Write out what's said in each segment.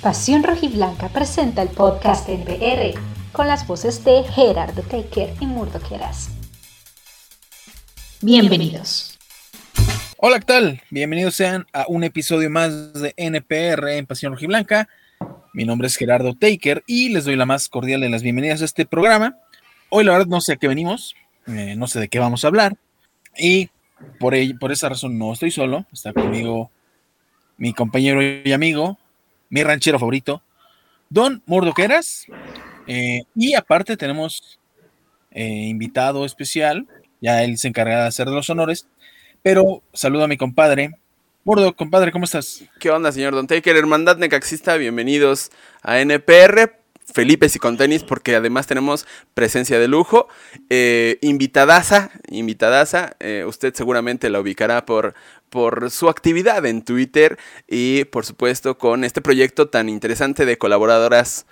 Pasión Rojiblanca presenta el podcast NPR con las voces de Gerardo Teiker y Murdo Queras. Bienvenidos. Hola, ¿qué tal? Bienvenidos sean a un episodio más de NPR en Pasión Rojiblanca. Mi nombre es Gerardo Teiker y les doy la más cordial de las bienvenidas a este programa. Hoy la verdad no sé a qué venimos, no sé de qué vamos a hablar y por esa razón no estoy solo. Está conmigo mi compañero y amigo, mi ranchero favorito, Don Murdo Queras. Y aparte tenemos invitado especial, ya él se encargará de hacer los honores, pero saludo a mi compadre. Murdo, compadre, ¿cómo estás? ¿Qué onda, señor Don Teiker? Hermandad Necaxista, bienvenidos a NPR. Felipe y con tenis, porque además tenemos presencia de lujo. Invitadaza. Usted seguramente la ubicará por su actividad en Twitter y, por supuesto, con este proyecto tan interesante de colaboradoras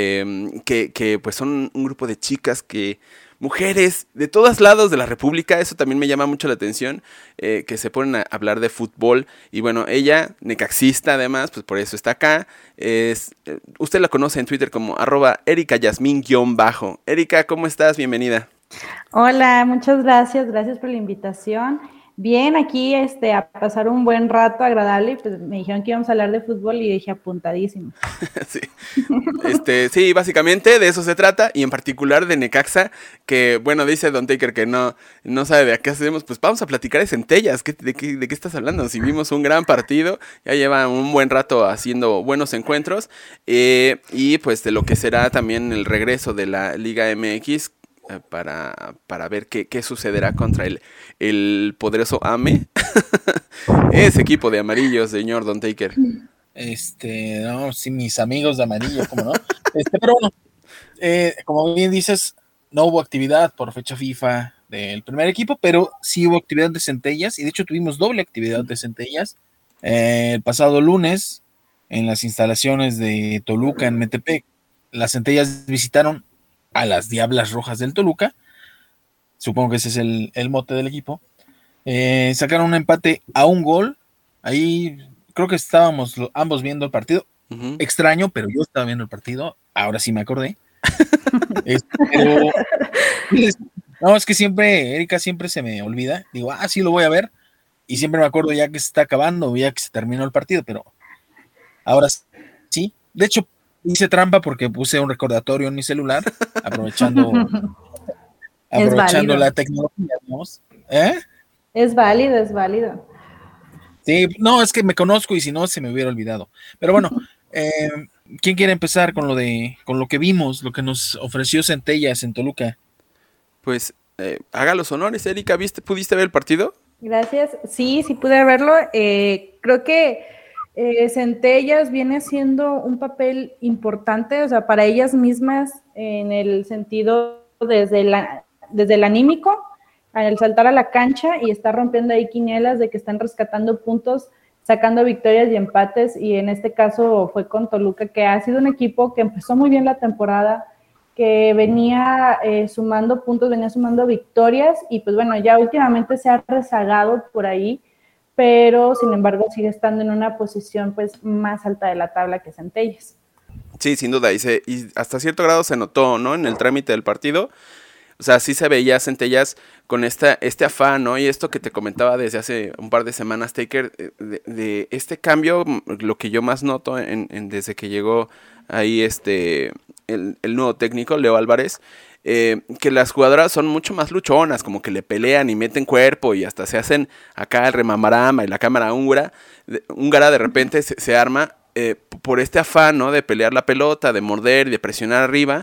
que pues son un grupo de chicas mujeres de todos lados de la República. Eso también me llama mucho la atención, que se ponen a hablar de fútbol. Y bueno, ella, necaxista además, pues por eso está acá. Usted la conoce en Twitter como @ericayasmin_. Erika, ¿cómo estás? Bienvenida. Hola, muchas gracias por la invitación. Bien, aquí a pasar un buen rato agradable, y pues me dijeron que íbamos a hablar de fútbol y dije apuntadísimo. Sí. Sí, básicamente de eso se trata, y en particular de Necaxa, que bueno, dice Don Teiker que no sabe de qué hacemos. Pues vamos a platicar de Centellas. ¿De qué estás hablando? Si vimos un gran partido, ya lleva un buen rato haciendo buenos encuentros, y pues de lo que será también el regreso de la Liga MX, para ver qué sucederá contra el poderoso AME. Ese equipo de amarillos, señor Don Teiker. No, sí, mis amigos de amarillo, ¿cómo no? Pero bueno, como bien dices, no hubo actividad por fecha FIFA del primer equipo, pero sí hubo actividad de Centellas, y de hecho tuvimos doble actividad de Centellas. El pasado lunes, en las instalaciones de Toluca, en Metepec, las Centellas visitaron a las Diablas Rojas del Toluca. Supongo que ese es el mote del equipo. Sacaron un empate a un gol. Ahí creo que estábamos ambos viendo el partido. Uh-huh. Extraño, pero yo estaba viendo el partido. Ahora sí me acordé. Pero no, es que siempre, Erika, siempre se me olvida. Digo, sí lo voy a ver. Y siempre me acuerdo ya que se está acabando, ya que se terminó el partido, pero ahora sí. De hecho, hice trampa porque puse un recordatorio en mi celular, aprovechando la tecnología, digamos. Es válido. Sí, no, es que me conozco y si no se me hubiera olvidado. Pero bueno, ¿quién quiere empezar con lo que vimos, lo que nos ofreció Centellas en Toluca? Pues haga los honores, Erika. ¿Pudiste ver el partido? Gracias. Sí pude verlo. Creo que Centellas viene haciendo un papel importante, o sea, para ellas mismas, en el sentido desde el anímico, al saltar a la cancha y estar rompiendo ahí quinielas de que están rescatando puntos, sacando victorias y empates, y en este caso fue con Toluca, que ha sido un equipo que empezó muy bien la temporada, que venía sumando puntos, venía sumando victorias, y pues bueno, ya últimamente se ha rezagado por ahí, pero sin embargo sigue estando en una posición pues más alta de la tabla que Centellas. Sí, sin duda, y hasta cierto grado se notó, ¿no? En el trámite del partido. O sea, sí se veía Centellas con este afán, ¿no? Y esto que te comentaba desde hace un par de semanas, Teiker, de este cambio, lo que yo más noto desde que llegó ahí el nuevo técnico, Leo Álvarez, que las jugadoras son mucho más luchonas, como que le pelean y meten cuerpo y hasta se hacen acá el remamarama y la cámara húngara de repente se arma. Por este afán, ¿no? De pelear la pelota, de morder y de presionar arriba.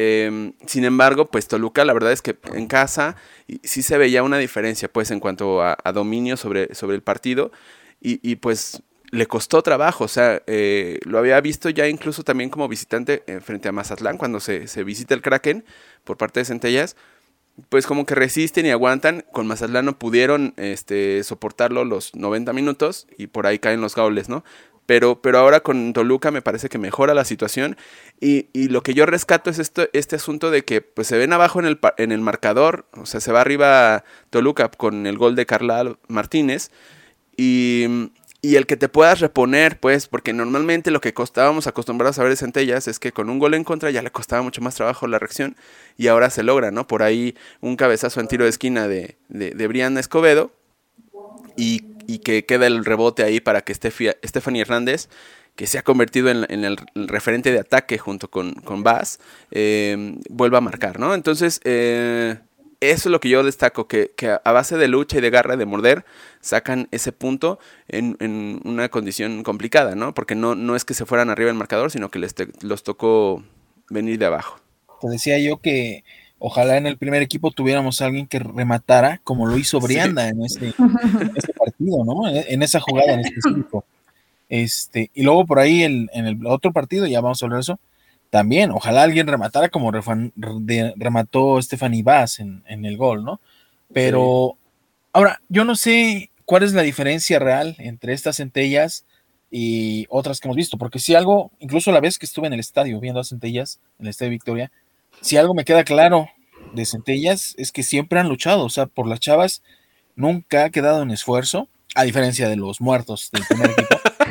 Sin embargo, pues Toluca, la verdad es que en casa sí se veía una diferencia, pues, en cuanto a dominio sobre el partido, y pues le costó trabajo. O sea, lo había visto ya incluso también como visitante frente a Mazatlán, cuando se visita el Kraken por parte de Centellas. Pues como que resisten y aguantan. Con Mazatlán no pudieron soportarlo los 90 minutos y por ahí caen los goles, ¿no? Pero ahora con Toluca me parece que mejora la situación, y lo que yo rescato es este asunto de que pues se ven abajo en el marcador. O sea, se va arriba Toluca con el gol de Carla Martínez, y y el que te puedas reponer, pues, porque normalmente lo que estábamos acostumbrados a ver de Centellas es que con un gol en contra ya le costaba mucho más trabajo la reacción, y ahora se logra, ¿no? Por ahí un cabezazo en tiro de esquina de Brian Escobedo, y que queda el rebote ahí para que Stephanie Hernández, que se ha convertido en el referente de ataque junto con Vaz, vuelva a marcar, ¿no? Entonces, eso es lo que yo destaco, que a base de lucha y de garra, de morder, sacan ese punto en una condición complicada, ¿no? Porque no es que se fueran arriba del marcador, sino que los tocó venir de abajo. Te decía yo que ojalá en el primer equipo tuviéramos a alguien que rematara como lo hizo Brianda sí. en ese partido, ¿no? En esa jugada en específico. Y luego por ahí en el otro partido, ya vamos a hablar de eso, también, ojalá alguien rematara como remató Stephanie Vaz en el gol, ¿no? Pero sí. Ahora, yo no sé cuál es la diferencia real entre estas Centellas y otras que hemos visto, porque si algo, incluso la vez que estuve en el estadio viendo a Centellas, en el Estadio Victoria, si algo me queda claro de Centellas es que siempre han luchado, o sea, por las chavas nunca ha quedado en esfuerzo, a diferencia de los muertos del primer equipo.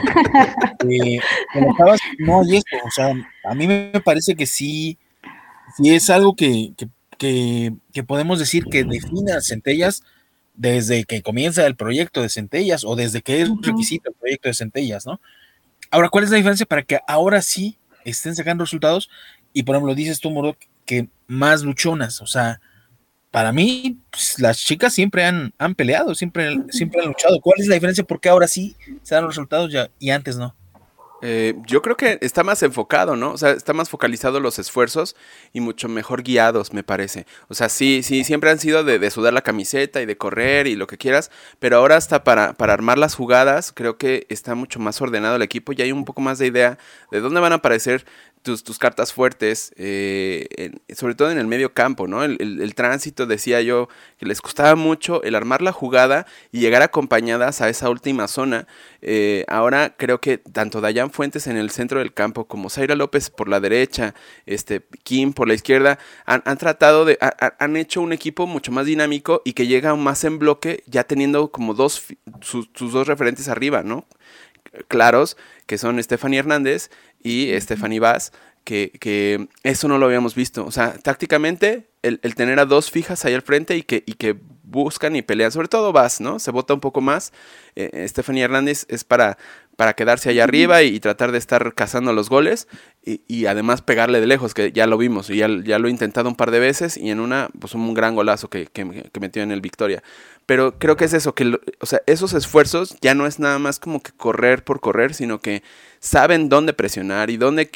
No hay esto, o sea, a mí me parece que sí es algo que podemos decir que define a Centellas desde que comienza el proyecto de Centellas o desde que es requisito el proyecto de Centellas, ¿no? Ahora, ¿cuál es la diferencia para que ahora sí estén sacando resultados? Y por ejemplo, dices tú, Murdoch, que más luchonas, o sea, para mí, pues, las chicas siempre han peleado, siempre han luchado. ¿Cuál es la diferencia? ¿Por qué ahora sí se dan los resultados y antes no? Yo creo que está más enfocado, ¿no? O sea, está más focalizado los esfuerzos y mucho mejor guiados, me parece. O sea, sí, siempre han sido de sudar la camiseta y de correr y lo que quieras, pero ahora hasta para armar las jugadas, creo que está mucho más ordenado el equipo y hay un poco más de idea de dónde van a aparecer tus cartas fuertes, sobre todo en el medio campo, ¿no? El tránsito, decía yo, que les costaba mucho el armar la jugada y llegar acompañadas a esa última zona. Ahora creo que tanto Dayan Fuentes en el centro del campo como Zaira López por la derecha, Kim por la izquierda, han tratado han hecho un equipo mucho más dinámico y que llega más en bloque, ya teniendo como sus dos referentes arriba, ¿no? Claros, que son Stephanie Hernández y Stephanie Vaz, que eso no lo habíamos visto. O sea, tácticamente, el tener a dos fijas ahí al frente y que buscan y pelean, sobre todo Vaz, ¿no? Se bota un poco más. Stephanie Hernández es para quedarse allá arriba y tratar de estar cazando los goles y además pegarle de lejos, que ya lo vimos, y ya lo he intentado un par de veces y en una, pues un gran golazo que metió en el Victoria. Pero creo que es eso, o sea, esos esfuerzos ya no es nada más como que correr por correr, sino que saben dónde presionar y dónde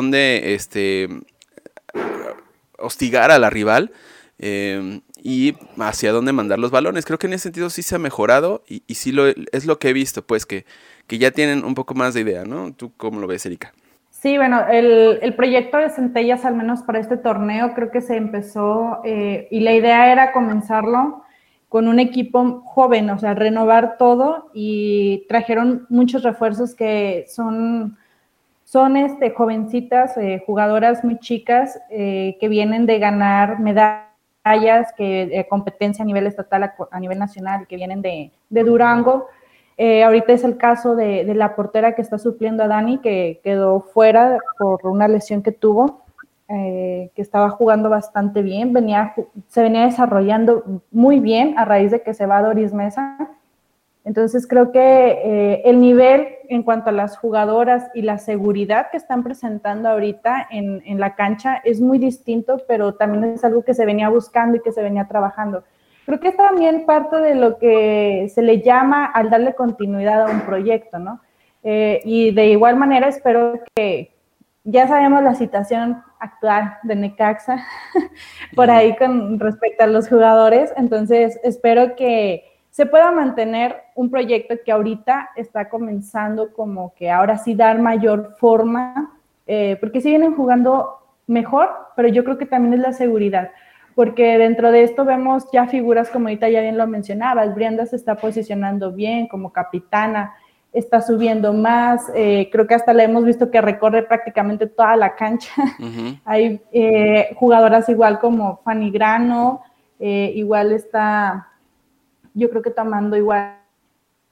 hostigar a la rival y hacia dónde mandar los balones. Creo que en ese sentido sí se ha mejorado y sí es lo que he visto, pues que ya tienen un poco más de idea, ¿no? ¿Tú cómo lo ves, Erika? Sí, bueno, el proyecto de Centellas, al menos para este torneo, creo que se empezó y la idea era comenzarlo con un equipo joven, o sea, renovar todo, y trajeron muchos refuerzos que son jovencitas, jugadoras muy chicas que vienen de ganar medallas, competencia a nivel estatal, a nivel nacional, que vienen de Durango. Ahorita es el caso de la portera que está supliendo a Dani, que quedó fuera por una lesión que tuvo, que estaba jugando bastante bien, se venía desarrollando muy bien a raíz de que se va Doris Mesa. Entonces creo que el nivel en cuanto a las jugadoras y la seguridad que están presentando ahorita en la cancha es muy distinto, pero también es algo que se venía buscando y que se venía trabajando. Creo que es también parte de lo que se le llama al darle continuidad a un proyecto, ¿no? Y de igual manera espero que, ya sabemos la situación actual de Necaxa, por ahí con respecto a los jugadores, entonces espero que se pueda mantener un proyecto que ahorita está comenzando como que ahora sí dar mayor forma, porque sí vienen jugando mejor, pero yo creo que también es la seguridad, porque dentro de esto vemos ya figuras como ahorita ya bien lo mencionabas, Brianda se está posicionando bien como capitana, está subiendo más, creo que hasta la hemos visto que recorre prácticamente toda la cancha. Uh-huh. Hay jugadoras igual como Fanny Grano, igual está, yo creo que tomando igual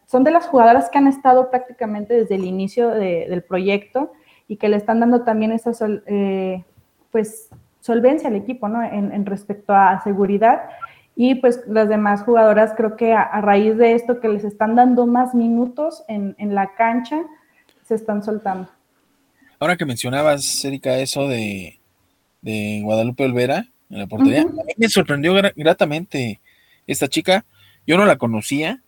son de las jugadoras que han estado prácticamente desde el inicio del proyecto y que le están dando también esa pues solvencia al equipo, ¿no? En respecto a seguridad. Y pues las demás jugadoras creo que a raíz de esto que les están dando más minutos en la cancha, se están soltando. Ahora que mencionabas, Erika, eso de Guadalupe Olvera en la portería, Uh-huh. a mí me sorprendió gratamente esta chica. Yo no la conocía.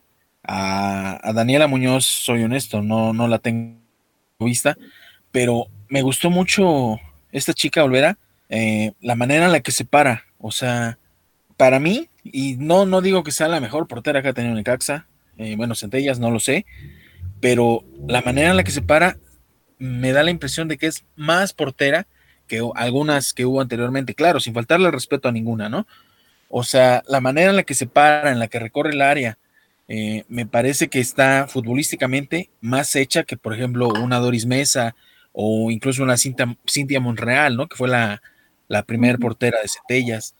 A Daniela Muñoz, soy honesto, no la tengo vista, pero me gustó mucho esta chica Olvera, la manera en la que se para. O sea, para mí, y no digo que sea la mejor portera que ha tenido Necaxa, bueno, Centellas, no lo sé, pero la manera en la que se para me da la impresión de que es más portera que algunas que hubo anteriormente, claro, sin faltarle el respeto a ninguna, ¿no? O sea, la manera en la que se para, en la que recorre el área, me parece que está futbolísticamente más hecha que, por ejemplo, una Doris Mesa o incluso una Cintia Monreal, ¿no? Que fue la primer portera de Centellas.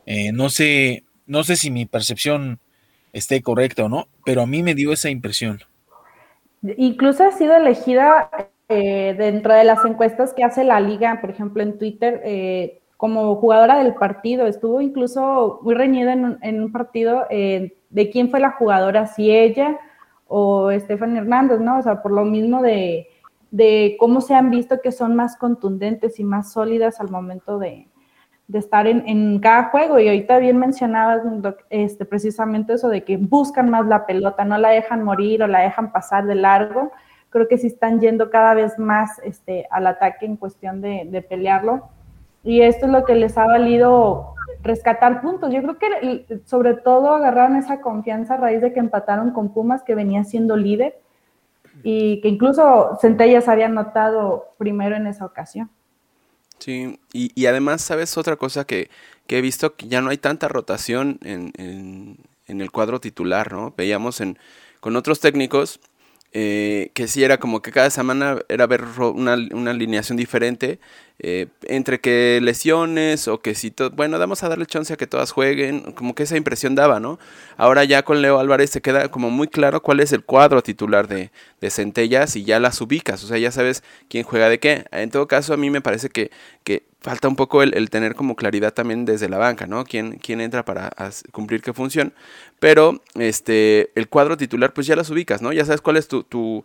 No sé si mi percepción esté correcta o no, pero a mí me dio esa impresión. Incluso ha sido elegida dentro de las encuestas que hace la liga, por ejemplo, en Twitter, como jugadora del partido. Estuvo incluso muy reñida en un partido de quién fue la jugadora, si ella o Stephanie Hernández, ¿no? O sea, por lo mismo de cómo se han visto que son más contundentes y más sólidas al momento de estar en cada juego. Y ahorita bien mencionabas precisamente eso de que buscan más la pelota, no la dejan morir o la dejan pasar de largo. Creo que sí están yendo cada vez más al ataque en cuestión de pelearlo. Y esto es lo que les ha valido rescatar puntos. Yo creo que sobre todo agarraron esa confianza a raíz de que empataron con Pumas, que venía siendo líder, y que incluso Centellas había anotado primero en esa ocasión. Sí, y además, ¿sabes otra cosa que he visto? Que ya no hay tanta rotación en el cuadro titular, ¿no? Veíamos con otros técnicos que sí era como que cada semana era ver una alineación diferente, entre que lesiones o que si bueno, vamos a darle chance a que todas jueguen, como que esa impresión daba, ¿no? Ahora ya con Leo Álvarez te queda como muy claro cuál es el cuadro titular de Centellas y ya las ubicas, o sea, ya sabes quién juega de qué. En todo caso, a mí me parece que falta un poco el tener como claridad también desde la banca, ¿no? Quién entra para cumplir qué función, pero el cuadro titular pues ya las ubicas, ¿no? Ya sabes cuál es tu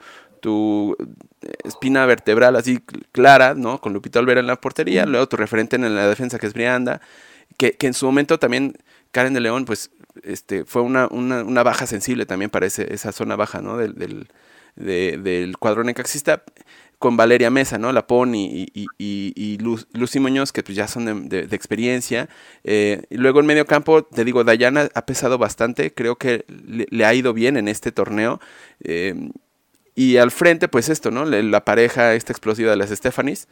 espina vertebral así clara, ¿no? Con Lupita Olvera en la portería, luego tu referente en la defensa que es Brianda, que en su momento también Karen de León pues fue una baja sensible también para esa zona baja, ¿no? Del cuadro necaxista, con Valeria Mesa, ¿no? La Pony y Lucy Muñoz, que pues ya son de experiencia. Y luego en medio campo, te digo, Dayana ha pesado bastante, creo que le ha ido bien en este torneo. Y al frente, pues esto, ¿no? La pareja esta explosiva de las Stephanies,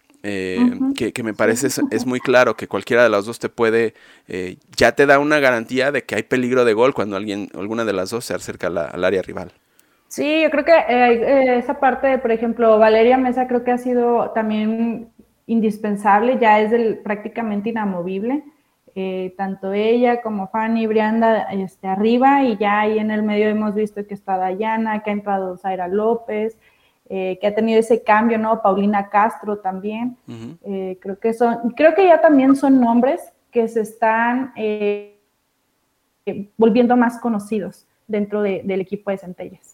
que me parece es muy claro que cualquiera de las dos te puede, ya te da una garantía de que hay peligro de gol cuando alguna de las dos se acerca al área rival. Sí, yo creo que esa parte, por ejemplo, Valeria Mesa creo que ha sido también indispensable, ya es prácticamente inamovible, tanto ella como Fanny, Brianda arriba, y ya ahí en el medio hemos visto que está Dayana, que ha entrado Zaira López, que ha tenido ese cambio, ¿no? Paulina Castro también. Uh-huh. Creo que ya también son nombres que se están volviendo más conocidos dentro del equipo de Centellas.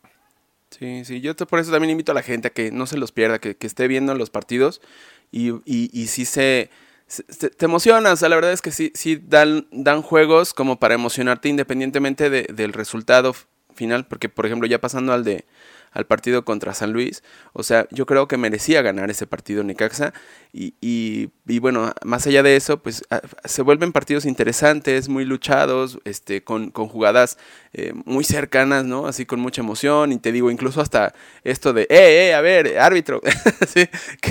Sí, yo por eso también invito a la gente a que no se los pierda, que esté viendo los partidos y sí te emocionas. O sea, la verdad es que sí dan juegos como para emocionarte independientemente del resultado final, porque por ejemplo ya pasando al partido contra San Luis, o sea, yo creo que merecía ganar ese partido Necaxa y bueno, más allá de eso, pues se vuelven partidos interesantes, muy luchados, con jugadas muy cercanas, ¿no? Así con mucha emoción, y te digo, incluso hasta esto de, a ver, árbitro, ¿sí?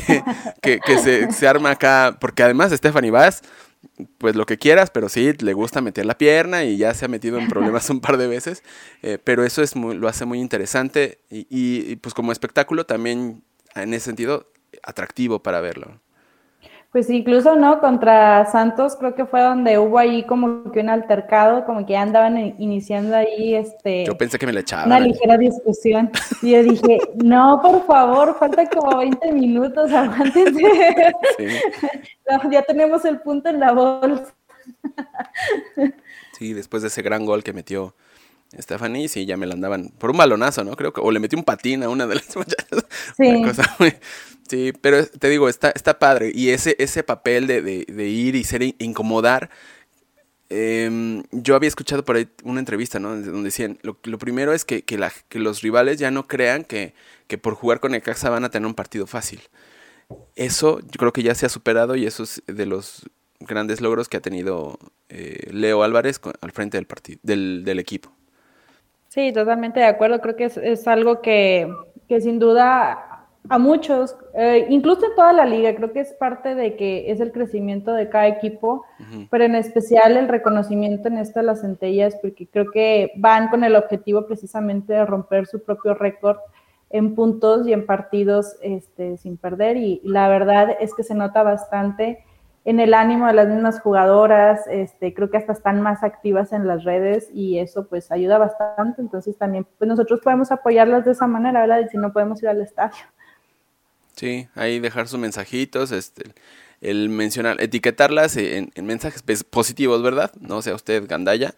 que se arma acá, porque además Stephanie Vaz, pues lo que quieras, pero sí, le gusta meter la pierna y ya se ha metido en problemas un par de veces, pero eso lo hace muy interesante y pues como espectáculo también en ese sentido atractivo para verlo. Pues incluso, ¿no? Contra Santos creo que fue donde hubo ahí como que un altercado, como que ya andaban iniciando ahí Yo pensé que me la echaban. una ligera discusión. Y yo dije, no, por favor, falta como 20 minutos, aguántense. Sí. No, ya tenemos el punto en la bolsa. Sí, después de ese gran gol que metió Stephanie, sí, ya me la andaban por un balonazo, ¿no? Creo que, o le metí un patín a una de las muchachas. Sí. Una cosa muy... Sí, pero te digo, está padre. Y ese papel de ir y ser incomodar. Yo había escuchado por ahí una entrevista, ¿no? Donde decían, lo primero es que los rivales ya no crean que por jugar con Necaxa van a tener un partido fácil. Eso yo creo que ya se ha superado y eso es de los grandes logros que ha tenido Leo Álvarez al frente del partido, del equipo. Sí, totalmente de acuerdo. Creo que es algo que sin duda a muchos, incluso en toda la liga, creo que es parte de que es el crecimiento de cada equipo, pero en especial el reconocimiento en esto de las centellas, porque creo que van con el objetivo precisamente de romper su propio récord en puntos y en partidos sin perder, y la verdad es que se nota bastante en el ánimo de las mismas jugadoras, creo que hasta están más activas en las redes y eso pues ayuda bastante, entonces también pues nosotros podemos apoyarlas de esa manera, ¿verdad? Y si no podemos ir al estadio. Sí, ahí dejar sus mensajitos, el mencionar, etiquetarlas en mensajes positivos, ¿verdad? No sea usted gandalla.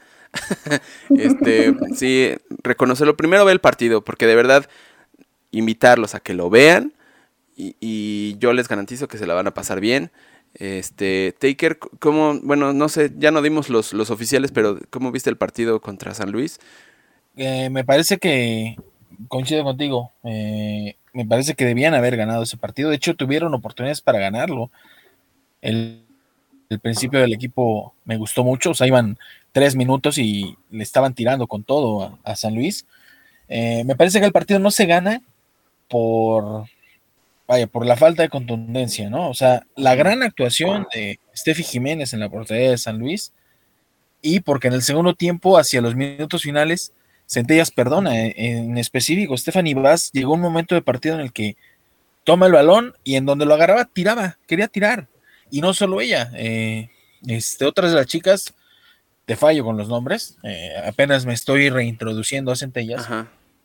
Sí, reconocerlo. Primero ve el partido, porque de verdad invitarlos a que lo vean y yo les garantizo que se la van a pasar bien. Taker, ¿cómo? Bueno, no sé, ya no dimos los oficiales, pero ¿cómo viste el partido contra San Luis? Me parece que coincido contigo. Me parece que debían haber ganado ese partido. De hecho, tuvieron oportunidades para ganarlo. El principio del equipo me gustó mucho. O sea, iban 3 minutos y le estaban tirando con todo a San Luis. Me parece que el partido no se gana por la falta de contundencia, ¿no? O sea, la gran actuación de Steffi Jiménez en la portería de San Luis y porque en el segundo tiempo, hacia los minutos finales, Centellas perdona. En específico, Stephanie Vaz llegó un momento de partido en el que toma el balón y en donde lo agarraba, tiraba, quería tirar. Y no solo ella, otras de las chicas, te fallo con los nombres, apenas me estoy reintroduciendo a Centellas. Ajá.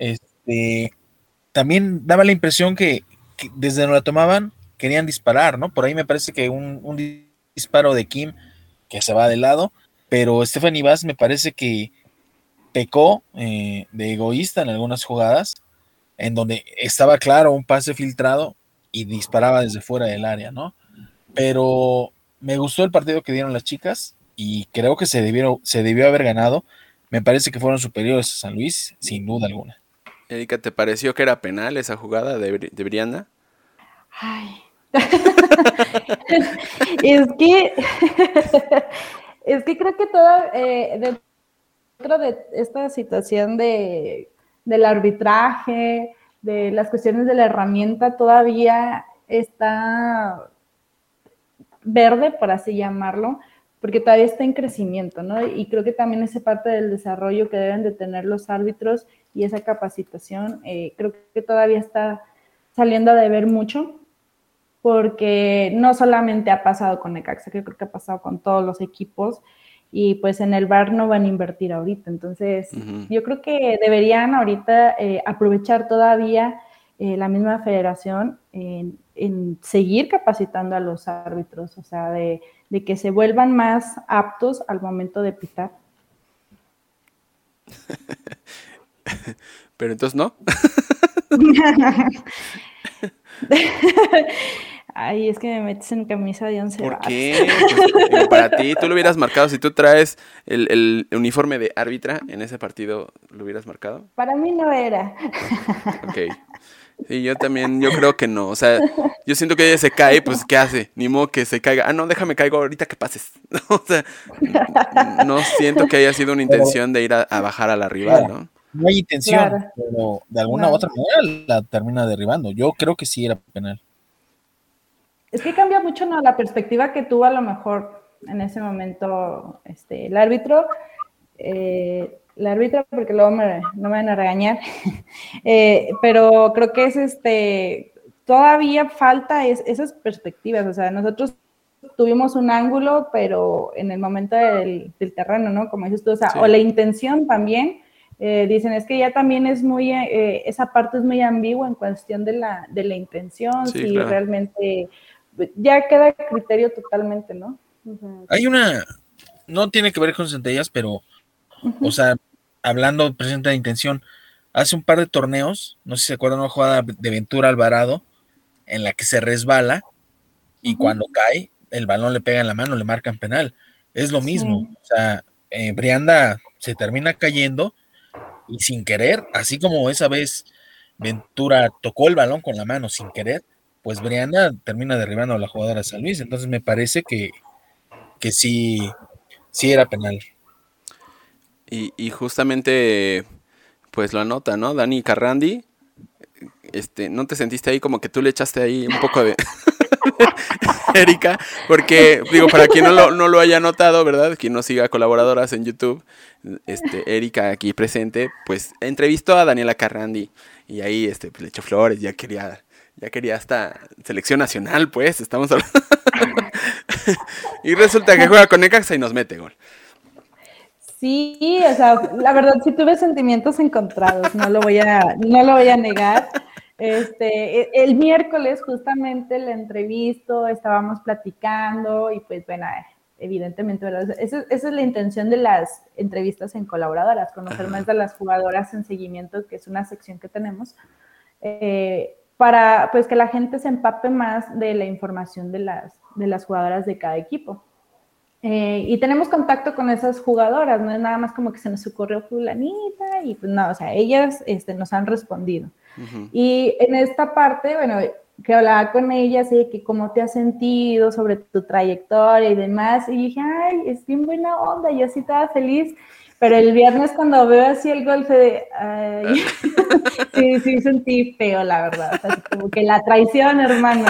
También daba la impresión que desde donde la tomaban querían disparar, ¿no? Por ahí me parece que un disparo de Kim que se va de lado, pero Stephanie Vaz me parece que pecó de egoísta en algunas jugadas, en donde estaba claro un pase filtrado y disparaba desde fuera del área, ¿no? Pero me gustó el partido que dieron las chicas y creo que se debió haber ganado. Me parece que fueron superiores a San Luis, sin duda alguna. Erika, ¿te pareció que era penal esa jugada de Brianda? Ay. es que creo que dentro de esta situación del arbitraje, de las cuestiones de la herramienta, todavía está verde, por así llamarlo, porque todavía está en crecimiento, ¿no? Y creo que también es parte del desarrollo que deben de tener los árbitros y esa capacitación, creo que todavía está saliendo a deber mucho, porque no solamente ha pasado con Necaxa, creo que ha pasado con todos los equipos, y pues en el VAR no van a invertir ahorita, entonces yo creo que deberían ahorita aprovechar todavía la misma federación en seguir capacitando a los árbitros, o sea, de que se vuelvan más aptos al momento de pitar. Pero entonces no. Ay, es que me metes en camisa de 11 ¿Por varas. qué? Pues, para ti, tú lo hubieras marcado. Si tú traes el uniforme de árbitra en ese partido, ¿lo hubieras marcado? Para mí no era. Ok. Sí, yo también, yo creo que no. O sea, yo siento que ella se cae, pues ¿qué hace? Ni modo que se caiga. Ah, no, déjame caigo ahorita que pases. O sea, no siento que haya sido una intención de ir a bajar a la rival, ¿no? No hay intención, Claro. pero de alguna u otra manera la termina derribando. Yo creo que sí era penal. Es que cambia mucho, ¿no?, la perspectiva que tuvo a lo mejor en ese momento el árbitro, porque luego no me van a regañar, pero creo que es todavía falta esas perspectivas, o sea, nosotros tuvimos un ángulo, pero en el momento del terreno, ¿no? Como dices tú, o sea, Sí. o la intención también, dicen, es que ya también es muy, esa parte es muy ambigua en cuestión de la intención, Sí, si claro. realmente, ya queda a criterio totalmente, ¿no? Hay no tiene que ver con centellas, pero, o sea, hablando presente de intención, hace un par de torneos, no sé si se acuerdan, una jugada de Ventura Alvarado, en la que se resbala, y cuando cae, el balón le pega en la mano, le marcan penal. Es lo mismo, Sí. o sea, Brianda se termina cayendo, y sin querer, así como esa vez Ventura tocó el balón con la mano sin querer, pues Brianda termina derribando a la jugadora de San Luis. Entonces me parece que sí era penal. Y justamente, pues lo anota, ¿no? Dani Carrandi, ¿no te sentiste ahí como que tú le echaste ahí un poco de Erika? Porque, digo, para quien no lo haya notado, ¿verdad? Quien no siga colaboradoras en YouTube, Erika aquí presente, pues entrevistó a Daniela Carrandi y ahí pues, le echó flores, ya quería hasta selección nacional, pues, estamos hablando. Y resulta que juega con Necaxa y nos mete gol. Sí, o sea, la verdad sí tuve sentimientos encontrados, no lo voy a negar. El miércoles justamente la entrevisto, estábamos platicando y pues bueno, evidentemente, ¿verdad? Esa es la intención de las entrevistas en colaboradoras, conocer más de las jugadoras en seguimiento, que es una sección que tenemos, para pues que la gente se empape más de la información de las jugadoras de cada equipo. Y tenemos contacto con esas jugadoras, no es nada más como que se nos ocurrió fulanita y pues no, o sea, ellas nos han respondido. Y en esta parte, bueno, que hablaba con ellas y de que cómo te has sentido sobre tu trayectoria y demás, y dije, ay, es bien buena onda, yo sí estaba feliz, pero el viernes cuando veo así el gol fue de, ay, sí sentí feo, la verdad, o sea, así como que la traición, hermano.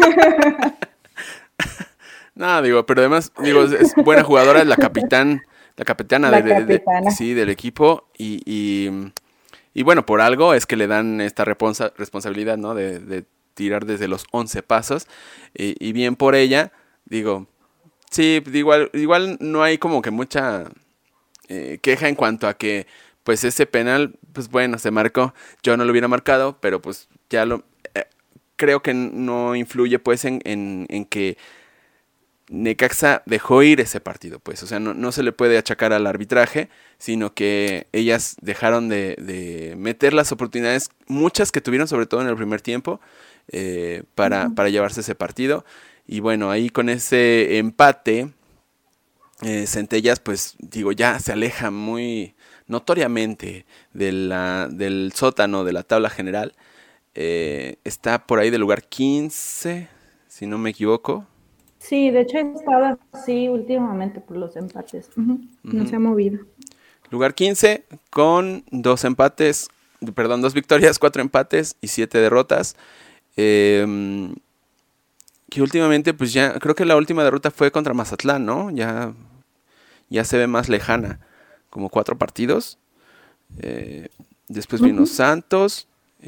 No, digo, pero además, digo, es buena jugadora, es la capitana capitana. sí, del equipo y bueno, por algo es que le dan esta responsabilidad, ¿no? De tirar desde los 11 pasos y bien por ella, digo, sí, igual no hay como que mucha queja en cuanto a que pues ese penal, pues bueno, se marcó, yo no lo hubiera marcado, pero pues ya creo que no influye pues en que Necaxa dejó ir ese partido, pues, o sea, no se le puede achacar al arbitraje, sino que ellas dejaron de meter las oportunidades, muchas que tuvieron, sobre todo en el primer tiempo, para llevarse ese partido. Y bueno, ahí con ese empate, Centellas, pues, digo, ya se aleja muy notoriamente del sótano de la tabla general. Está por ahí del lugar 15, si no me equivoco. Sí, de hecho he estado así últimamente por los empates. No se ha movido. Lugar 15 con 2 victorias, 4 empates y 7 derrotas. Que últimamente, pues ya, creo que la última derrota fue contra Mazatlán, ¿no? Ya se ve más lejana, como 4 partidos. Después vino Santos,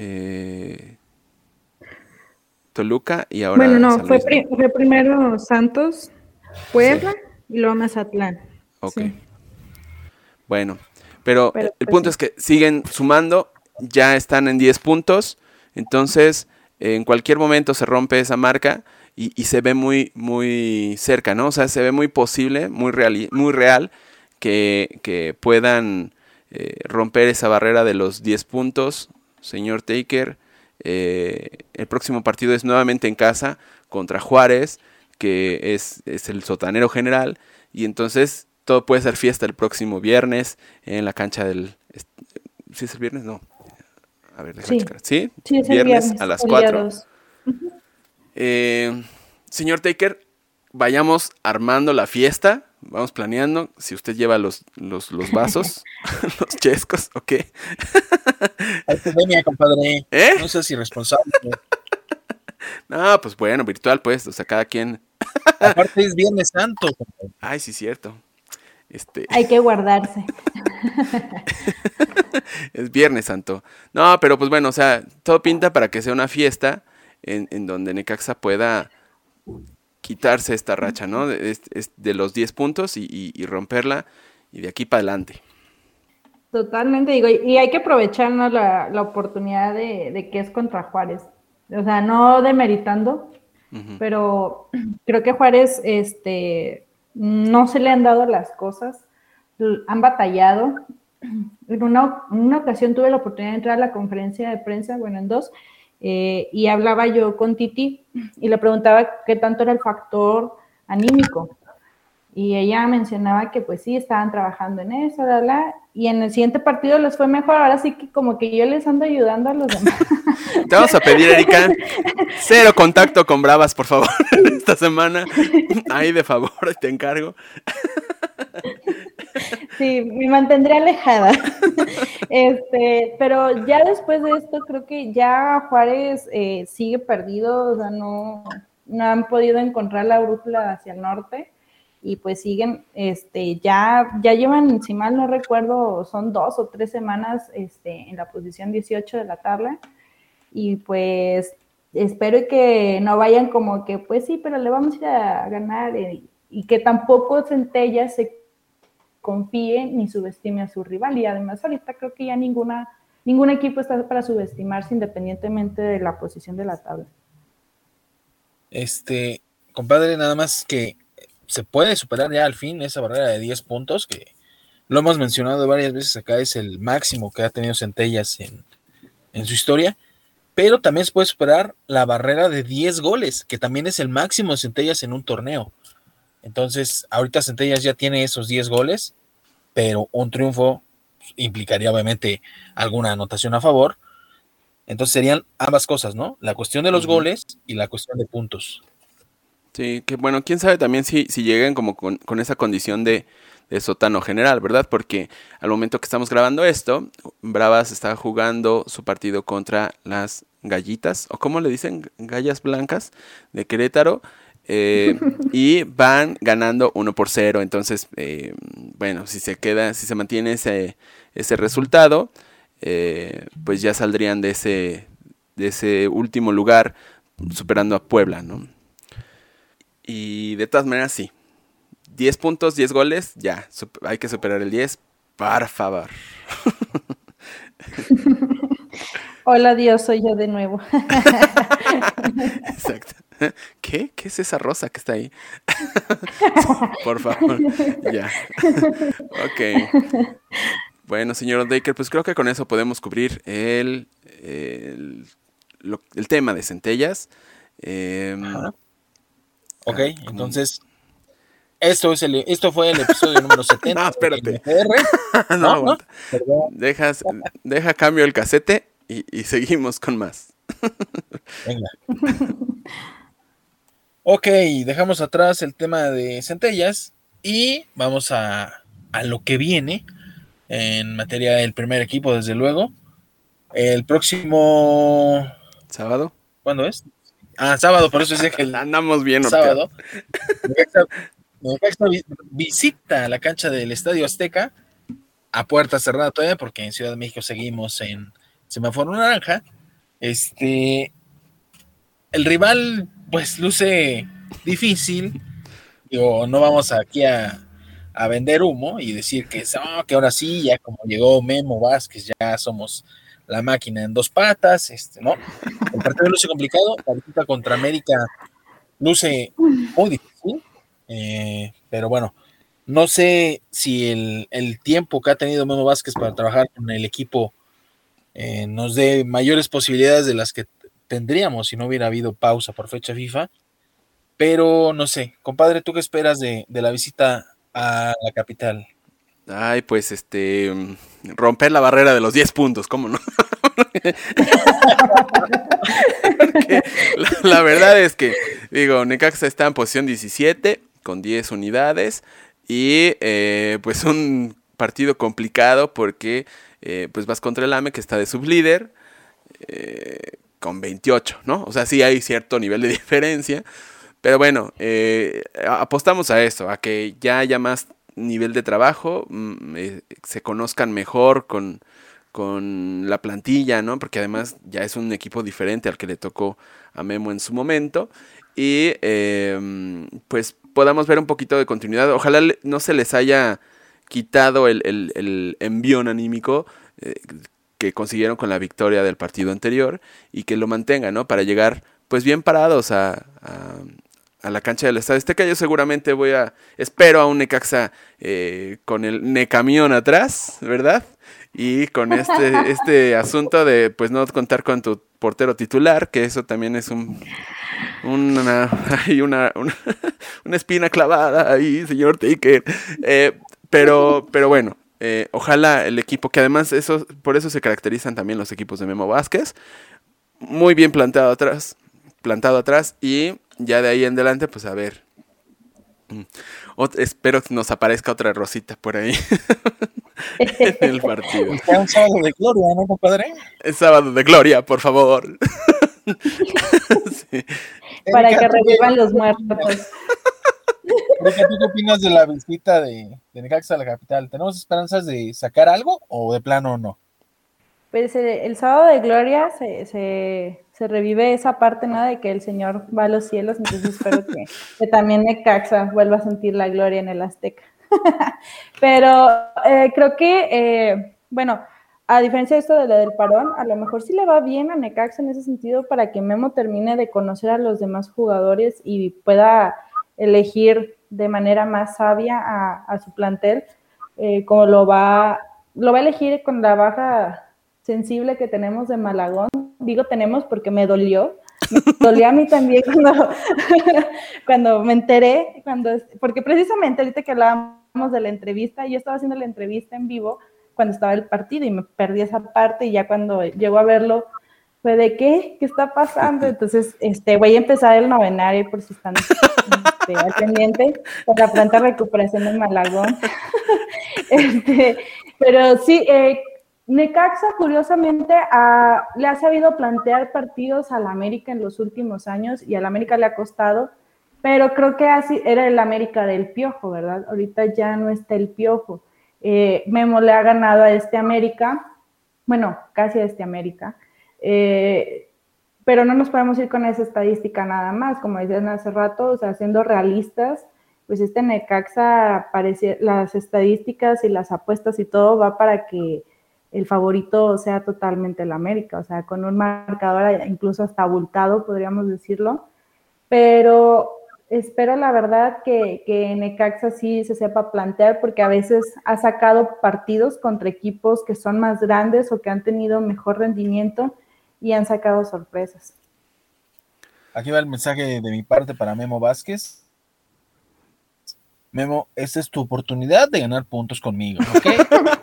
Toluca y ahora bueno, no, San Luis, ¿no? fue primero Santos, Puebla y luego Mazatlán. Ok. Sí. Bueno, pero el pues, punto sí. es que siguen sumando, ya están en 10 puntos, entonces en cualquier momento se rompe esa marca y se ve muy, muy cerca, ¿no? O sea, se ve muy posible, muy real que puedan romper esa barrera de los 10 puntos, señor Taker. El próximo partido es nuevamente en casa contra Juárez, que es el sotanero general, y entonces todo puede ser fiesta el próximo viernes en la cancha del... ¿Sí es el viernes? No. A ver, déjame checar. ¿Sí? Sí, es viernes el viernes a las el 4. Día 2. Señor Taker, vayamos armando la fiesta, vamos planeando. Si usted lleva los vasos, los chescos, ¿ok? Academia, compadre. No seas irresponsable. No, pues bueno, virtual, pues, o sea, cada quien. Aparte es Viernes Santo, compadre. Ay, sí, cierto. Hay que guardarse. Es Viernes Santo. No, pero pues bueno, o sea, todo pinta para que sea una fiesta en donde Necaxa pueda quitarse esta racha, ¿no? De los 10 puntos y romperla, y de aquí para adelante. Totalmente, digo, y hay que aprovecharnos la oportunidad de que es contra Juárez. O sea, no demeritando, pero creo que Juárez no se le han dado las cosas, han batallado. En una ocasión tuve la oportunidad de entrar a la conferencia de prensa, bueno, en dos, y hablaba yo con Titi y le preguntaba qué tanto era el factor anímico. Y ella mencionaba que pues sí, estaban trabajando en eso, bla, bla, y en el siguiente partido les fue mejor. Ahora sí que como que yo les ando ayudando a los demás. Te vamos a pedir, Erika, 0 contacto con Bravas, por favor, esta semana. Ahí de favor, te encargo. Sí, me mantendré alejada. Pero ya después de esto creo que ya Juárez sigue perdido, o sea, no han podido encontrar la brújula hacia el norte. Y pues siguen, ya llevan, si mal no recuerdo, son 2 o 3 semanas en la posición 18 de la tabla, y pues espero que no vayan como que, pues sí, pero le vamos a ir a ganar, y que tampoco Centella se confíe ni subestime a su rival, y además ahorita creo que ya ningún equipo está para subestimarse independientemente de la posición de la tabla. Compadre, nada más que se puede superar ya al fin esa barrera de 10 puntos, que lo hemos mencionado varias veces acá, es el máximo que ha tenido Centellas en su historia, pero también se puede superar la barrera de 10 goles, que también es el máximo de Centellas en un torneo. Entonces, ahorita Centellas ya tiene esos 10 goles, pero un triunfo implicaría obviamente alguna anotación a favor. Entonces serían ambas cosas, ¿no? La cuestión de los goles y la cuestión de puntos. Sí, que bueno, quién sabe también si lleguen como con esa condición de sótano general, ¿verdad? Porque al momento que estamos grabando esto, Bravas está jugando su partido contra las Gallitas, o ¿cómo le dicen? Gallas Blancas de Querétaro, y van ganando 1-0. Entonces, bueno, si se mantiene ese resultado, pues ya saldrían de ese último lugar superando a Puebla, ¿no? Y de todas maneras, sí. 10 puntos, 10 goles, ya. Hay que superar el 10, por favor. Hola Dios, soy yo de nuevo. Exacto. ¿Qué es esa rosa que está ahí? Por favor, ya. Ok. Bueno, señor Daker, pues creo que con eso podemos cubrir el tema de Centellas. Ok, entonces esto fue el episodio número 70. No, espérate. No, aguanta. Deja cambio el casete y seguimos con más. Venga. Ok, dejamos atrás el tema de Centellas y vamos a lo que viene en materia del primer equipo, desde luego. El próximo... ¿Sábado? ¿Cuándo es? Sábado, por eso es que andamos bien. Sábado. Necaxa visita la cancha del Estadio Azteca a puerta cerrada todavía, porque en Ciudad de México seguimos en semáforo naranja. El rival pues luce difícil. Digo, no vamos aquí a vender humo y decir que ahora sí, ya como llegó Memo Vázquez, ya somos la máquina en 2 patas, ¿no? El partido luce complicado, la visita contra América luce muy difícil, pero bueno, no sé si el tiempo que ha tenido Memo Vázquez para trabajar con el equipo nos dé mayores posibilidades de las que tendríamos si no hubiera habido pausa por fecha FIFA, pero no sé, compadre, ¿tú qué esperas de la visita a la capital? Ay, pues romper la barrera de los 10 puntos, ¿cómo no? Porque la verdad es que, digo, Necaxa está en posición 17 con 10 unidades y pues un partido complicado porque pues vas contra el AME, que está de sublíder, con 28, ¿no? O sea, sí hay cierto nivel de diferencia, pero bueno, apostamos a eso, a que ya haya más nivel de trabajo, se conozcan mejor con con la plantilla, ¿no? Porque además ya es un equipo diferente al que le tocó a Memo en su momento. Y pues podamos ver un poquito de continuidad. Ojalá no se les haya quitado el envión anímico que consiguieron con la victoria del partido anterior y que lo mantengan, ¿no? Para llegar pues bien parados a la cancha del Estadio Azteca. Yo seguramente espero a un Necaxa con el Necamión atrás, ¿verdad? Y con este asunto de pues no contar con tu portero titular, que eso también es una espina clavada ahí, señor Taker. Pero bueno, ojalá el equipo, que además por eso se caracterizan también los equipos de Memo Vázquez, muy bien plantado atrás, y ya de ahí en adelante, pues a ver. Espero que nos aparezca otra Rosita por ahí en el partido. Está un sábado de gloria, ¿no, compadre? Es sábado de gloria, por favor. Sí. Para que revivan los muertos. ¿Tú qué opinas de la visita de Necaxa a la capital? ¿Tenemos esperanzas de sacar algo o de plano no? Pues el sábado de gloria se revive esa parte, ¿no? De que el Señor va a los cielos, entonces espero que también Necaxa vuelva a sentir la gloria en el Azteca. Pero creo que, bueno, a diferencia de esto de lo del parón, a lo mejor sí le va bien a Necaxa en ese sentido para que Memo termine de conocer a los demás jugadores y pueda elegir de manera más sabia a su plantel, como lo va a elegir con la baja sensible que tenemos de Malagón. Digo tenemos porque me dolió a mí también cuando me enteré, porque precisamente ahorita que hablábamos de la entrevista, yo estaba haciendo la entrevista en vivo cuando estaba el partido y me perdí esa parte, y ya cuando llego a verlo fue de ¿qué está pasando? Entonces voy a empezar el novenario por si están al pendiente por la pronta recuperación de Malagón. Pero sí, Necaxa, curiosamente, le ha sabido plantear partidos al América en los últimos años y al América le ha costado, pero creo que así era el América del Piojo, ¿verdad? Ahorita ya no está el Piojo. Memo le ha ganado a este América, bueno, casi a este América, pero no nos podemos ir con esa estadística nada más, como decían hace rato, o sea, siendo realistas, pues Necaxa, las estadísticas y las apuestas y todo va para que el favorito sea totalmente el América, o sea, con un marcador incluso hasta abultado, podríamos decirlo, pero espero la verdad que Necaxa sí se sepa plantear, porque a veces ha sacado partidos contra equipos que son más grandes o que han tenido mejor rendimiento y han sacado sorpresas. Aquí va el mensaje de mi parte para Memo Vázquez. Memo, esta es tu oportunidad de ganar puntos conmigo, ¿ok?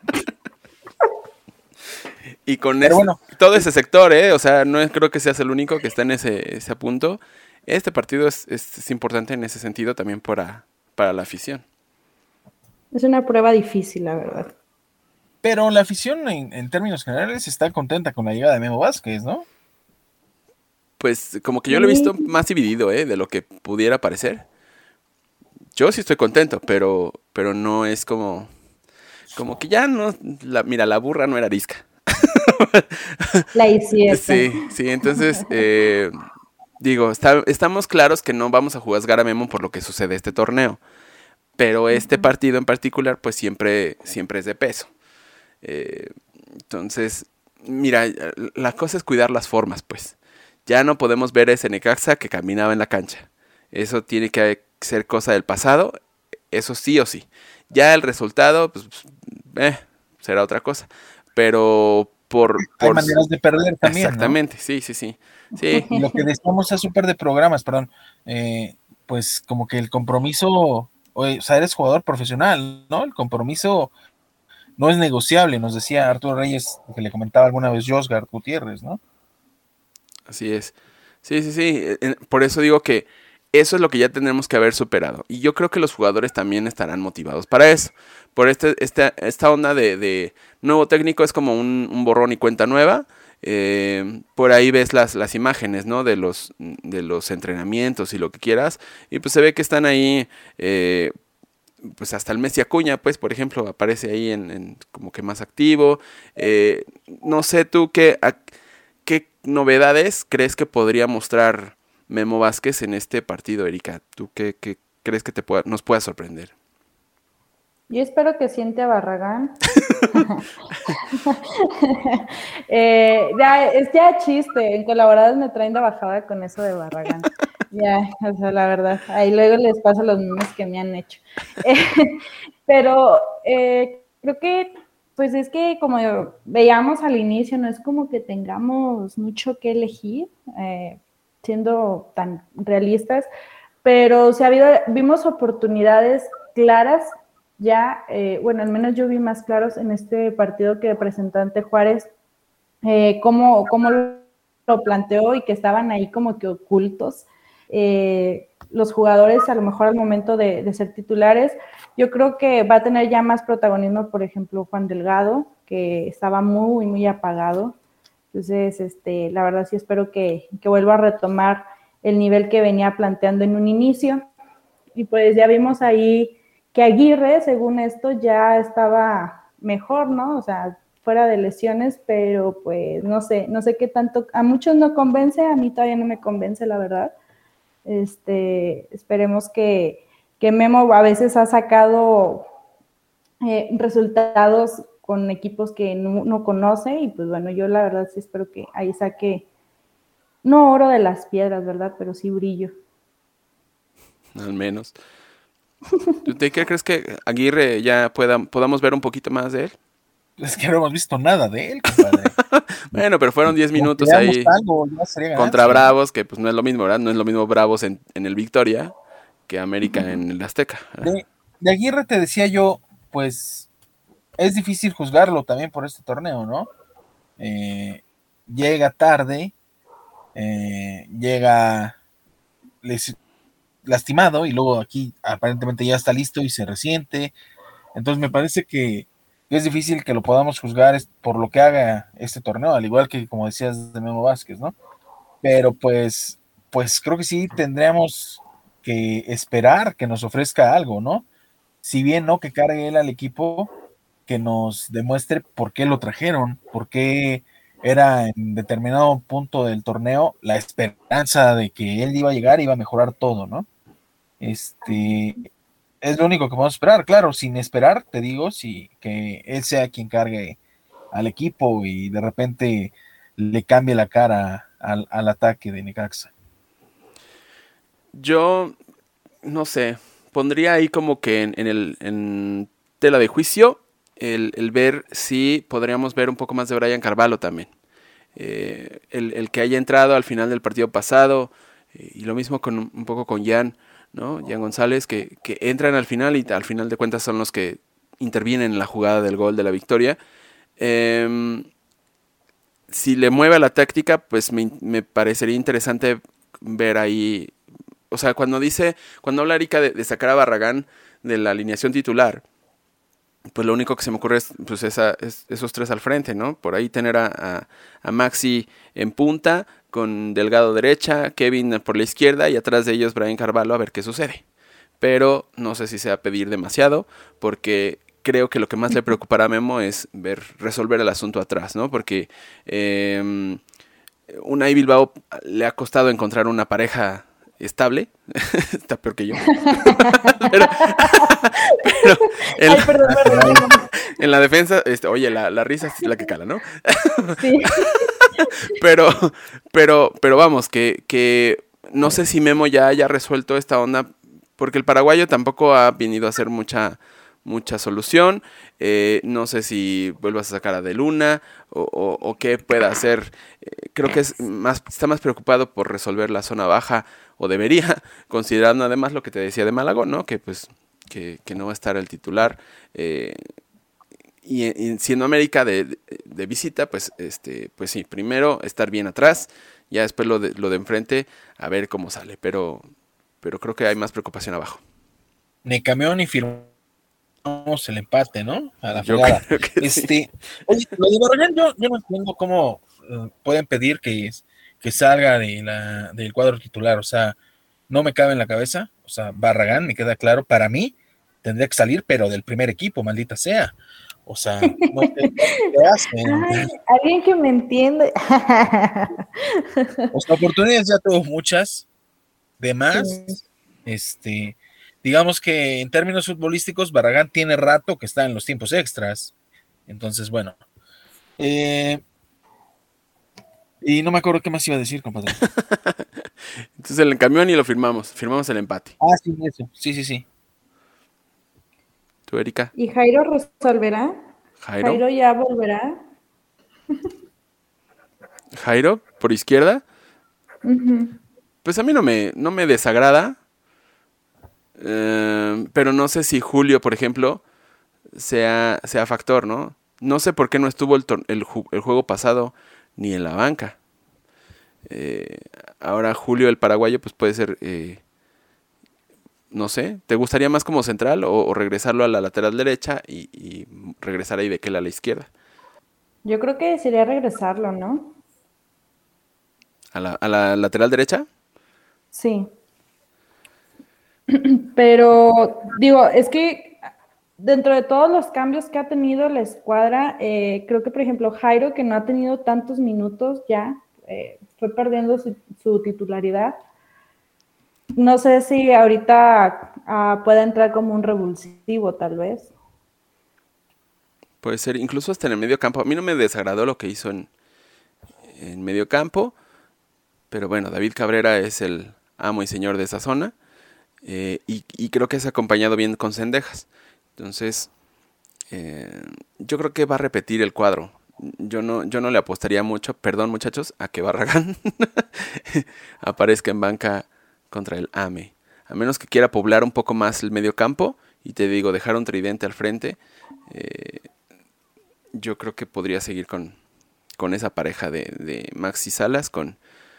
Y con todo ese sector, o sea, no creo que seas el único que está en ese punto. Este partido es importante en ese sentido también para la afición. Es una prueba difícil, la verdad. Pero la afición en términos generales está contenta con la llegada de Memo Vázquez, ¿no? Pues como que yo lo he visto más dividido, de lo que pudiera parecer. Yo sí estoy contento, pero no es como que ya no, mira, la burra no era arisca. La hicieron. Sí, entonces digo, estamos claros que no vamos a juzgar a Memo por lo que sucede este torneo, pero este partido en particular pues siempre es de peso. Entonces, mira, la cosa es cuidar las formas, pues. Ya no podemos ver ese Necaxa que caminaba en la cancha. Eso tiene que ser cosa del pasado, eso sí o sí. Ya el resultado, pues, será otra cosa. Pero hay maneras de perder también, exactamente, ¿no? Sí. Y lo que decíamos hace un par de programas, pues como que el compromiso, o sea, eres jugador profesional, ¿no? El compromiso no es negociable, nos decía Arturo Reyes, que le comentaba alguna vez Josgar Gutiérrez, ¿no? Así es. Sí. Por eso digo que eso es lo que ya tenemos que haber superado. Y yo creo que los jugadores también estarán motivados para eso. Por esta onda de nuevo técnico, es como un borrón y cuenta nueva. Por ahí ves las imágenes, ¿no? De los entrenamientos y lo que quieras. Y pues se ve que están ahí pues hasta el Messi Acuña, pues, por ejemplo, aparece ahí en como que más activo. No sé tú qué novedades crees que podría mostrar Memo Vázquez en este partido, Erika. ¿Tú qué crees que nos pueda sorprender? Yo espero que siente a Barragán. Es ya chiste, en colaboradas me traen de bajada con eso de Barragán. Ya, o sea, la verdad, ahí luego les paso los memes que me han hecho. Pero creo que, pues es que como veíamos al inicio, no es como que tengamos mucho que elegir, siendo tan realistas, pero vimos oportunidades claras ya, bueno, al menos yo vi más claros en este partido que presentó ante Juárez, cómo lo planteó y que estaban ahí como que ocultos los jugadores a lo mejor al momento de ser titulares. Yo creo que va a tener ya más protagonismo, por ejemplo, Juan Delgado, que estaba muy, muy apagado. Entonces, la verdad sí espero que vuelva a retomar el nivel que venía planteando en un inicio. Y pues ya vimos ahí que Aguirre, según esto, ya estaba mejor, ¿no? O sea, fuera de lesiones, pero pues no sé qué tanto, a muchos no convence, a mí todavía no me convence, la verdad. Esperemos que Memo a veces ha sacado resultados con equipos que no conoce, y pues bueno, yo la verdad sí espero que ahí saque, no oro de las piedras, ¿verdad? Pero sí brillo. Al menos. ¿Tú qué crees que Aguirre ya podamos ver un poquito más de él? Es que no hemos visto nada de él, compadre. Bueno, pero fueron 10 minutos veamos ahí algo, ya sería contra ganancia, ¿no? Bravos, que pues no es lo mismo, ¿verdad? No es lo mismo Bravos en el Victoria que América en el Azteca. De Aguirre te decía yo, pues es difícil juzgarlo también por este torneo, ¿no? Llega tarde, llega lastimado y luego aquí aparentemente ya está listo y se resiente. Entonces me parece que es difícil que lo podamos juzgar por lo que haga este torneo, al igual que como decías de Memo Vázquez, ¿no? Pero pues creo que sí tendríamos que esperar que nos ofrezca algo, ¿no? Si bien no que cargue él al equipo, que nos demuestre por qué lo trajeron, por qué era en determinado punto del torneo la esperanza de que él iba a llegar y iba a mejorar todo, ¿no? Es lo único que podemos esperar, claro, sin esperar, te digo, que él sea quien cargue al equipo y de repente le cambie la cara al ataque de Necaxa. Yo, no sé, pondría ahí como que en tela de juicio el ver si podríamos ver un poco más de Brian Carvalho también. El que haya entrado al final del partido pasado, y lo mismo con un poco con Jan, ¿no? Jan González, que entran al final y al final de cuentas son los que intervienen en la jugada del gol de la victoria. Si le mueve a la táctica, pues me parecería interesante ver ahí, o sea, cuando habla Erika de sacar a Barragán de la alineación titular, pues lo único que se me ocurre es pues esos tres al frente, ¿no? Por ahí tener a Maxi en punta, con Delgado derecha, Kevin por la izquierda y atrás de ellos Brian Carvalho a ver qué sucede. Pero no sé si sea pedir demasiado, porque creo que lo que más le preocupará a Memo es resolver el asunto atrás, ¿no? Porque Unai Bilbao le ha costado encontrar una pareja estable. Está peor que yo. pero Ay, perdón. en la defensa, oye, la risa es la que cala, ¿no? Sí. pero vamos, que no sé si Memo ya haya resuelto esta onda, porque el paraguayo tampoco ha venido a hacer mucha solución. No sé si vuelvas a sacar a De Luna o qué pueda hacer. Creo que está más preocupado por resolver la zona baja, o debería, considerando además lo que te decía de Malagón, ¿no? Que pues que no va a estar el titular. Y siendo América de visita, pues sí, primero estar bien atrás, ya después lo de enfrente, a ver cómo sale, pero creo que hay más preocupación abajo. Necamión y firmamos el empate, ¿no? A la Yo fregada. creo que sí. Oye, lo de Barragán, yo no entiendo cómo pueden pedir que salga del cuadro titular, o sea, no me cabe en la cabeza, o sea, Barragán, me queda claro, para mí, tendría que salir, pero del primer equipo, maldita sea. O sea, no sé qué hacen. Ay, alguien que me entiende. O sea, oportunidades ya tuvo muchas, de más. Sí. Digamos que en términos futbolísticos, Barragán tiene rato que está en los tiempos extras. Entonces, bueno. Y no me acuerdo qué más iba a decir, compadre. Entonces el camión y lo firmamos. Firmamos el empate. Ah, sí, eso. Sí. ¿Tú, Erika? ¿Y Jairo resolverá? ¿Jairo? ¿Jairo ya volverá? ¿Jairo? ¿Por izquierda? Uh-huh. Pues a mí no me desagrada. Pero no sé si Julio, por ejemplo, sea factor, ¿no? No sé por qué no estuvo el juego pasado ni en la banca. Ahora Julio, el paraguayo, pues puede ser, no sé, ¿te gustaría más como central o regresarlo a la lateral derecha y regresar a Ibequel a la izquierda? Yo creo que sería regresarlo, ¿no? ¿A la lateral derecha? Sí. Pero, digo, es que dentro de todos los cambios que ha tenido la escuadra, creo que, por ejemplo, Jairo, que no ha tenido tantos minutos ya, fue perdiendo su titularidad. No sé si ahorita pueda entrar como un revulsivo, tal vez. Puede ser, incluso hasta en el medio campo. A mí no me desagradó lo que hizo en medio campo, pero bueno, David Cabrera es el amo y señor de esa zona, y creo que se ha acompañado bien con Cendejas. Entonces, yo creo que va a repetir el cuadro. Yo no le apostaría mucho, perdón muchachos, a que Barragán aparezca en banca contra el AME. A menos que quiera poblar un poco más el medio campo, y te digo, dejar un tridente al frente, yo creo que podría seguir con esa pareja de Maxi Salas con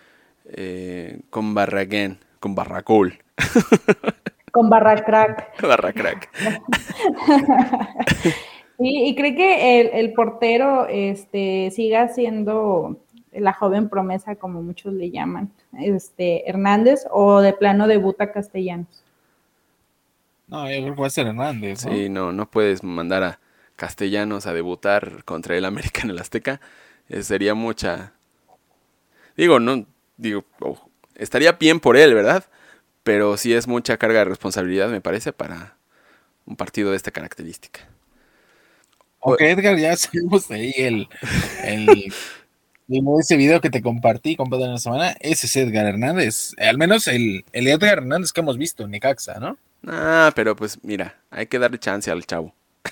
Barragán, con Barracol. Con Barracrack. Barracrack. Y cree que el portero siga siendo la joven promesa, como muchos le llaman, Hernández, o de plano debuta Castellanos. No, yo creo que va a ser Hernández, ¿no? Sí, no puedes mandar a Castellanos a debutar contra el América en el Azteca. Sería mucha... estaría bien por él, ¿verdad? Pero sí es mucha carga de responsabilidad, me parece, para un partido de esta característica. Aunque Edgar, ya sabemos ahí ese video que te compartí, compadre, en la semana, ese es Edgar Hernández. Al menos el Edgar Hernández que hemos visto en Necaxa, ¿no? Ah, pero pues mira, hay que darle chance al chavo.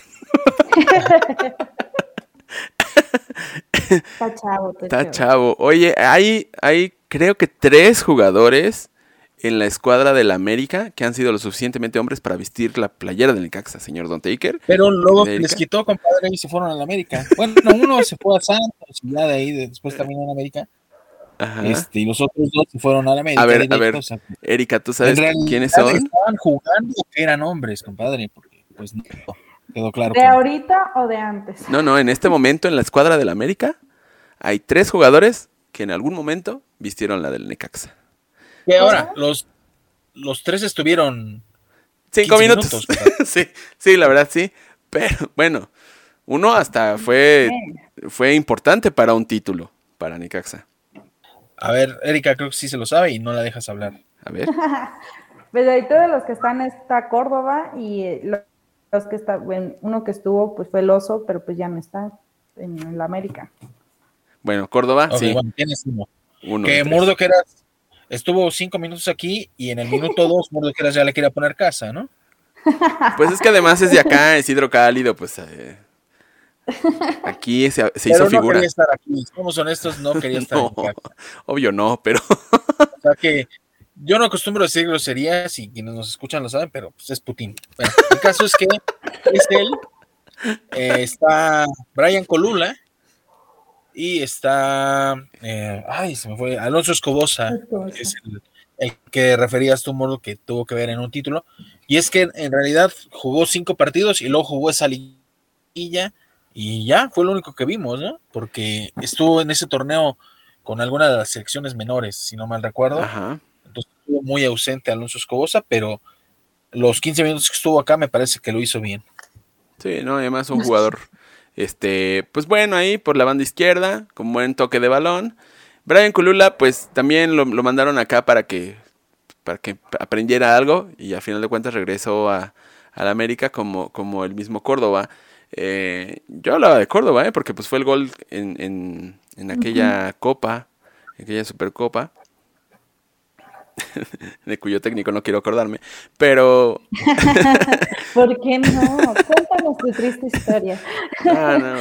Está chavo. Oye, hay creo que 3 jugadores en la escuadra del América que han sido lo suficientemente hombres para vestir la playera del Necaxa, señor Don Taker. Pero luego les quitó, compadre, y se fueron a la América. Bueno, uno se fue a Santos y ya de ahí después terminó en América. Y los otros 2 se fueron a la América. A ver, Erika, ¿tú sabes quiénes son? ¿Estaban jugando o que eran hombres, compadre? Porque pues no quedó claro. ¿De ahorita o de antes? No, en este momento en la escuadra del América hay 3 jugadores que en algún momento vistieron la del Necaxa. Y ahora, los 3 estuvieron 5 minutos. sí, la verdad sí. Pero bueno, uno hasta fue importante para un título para Necaxa. A ver, Erika, creo que sí se lo sabe y no la dejas hablar. A ver. Pues ahorita de los que están está Córdoba y los que está, bueno, uno que estuvo pues fue el Oso, pero pues ya no está en la América. Bueno, Córdoba, okay, sí. Bueno, tienes uno. Que Murdoqueras estuvo 5 minutos aquí y en el minuto 2 Murdoqueras ya le quería poner casa, ¿no? Pues es que además es de acá, es hidrocálido, pues aquí se hizo figura. No quería estar aquí, somos honestos, no quería estar aquí. Obvio no, pero... O sea que yo no acostumbro a decir groserías y quienes nos escuchan lo saben, pero pues es Putin. Bueno, el caso es que es él, está Brian Colula y está, se me fue, Alonso Escobosa, que es el que referías tú, Mordo, que tuvo que ver en un título. Y es que en realidad jugó 5 partidos y luego jugó esa liguilla y ya fue lo único que vimos, ¿no? Porque estuvo en ese torneo con alguna de las selecciones menores, si no mal recuerdo. Ajá. Entonces estuvo muy ausente Alonso Escobosa, pero los 15 minutos que estuvo acá me parece que lo hizo bien. Sí, no, además un jugador, pues bueno, ahí por la banda izquierda, con buen toque de balón. Brian Culula, pues también lo mandaron acá para que aprendiera algo y al final de cuentas regresó a la América como el mismo Córdoba. Yo hablaba de Córdoba, porque pues fue el gol en aquella copa, aquella Supercopa, de cuyo técnico no quiero acordarme, pero... ¿Por qué no? Cuéntanos tu triste historia. No,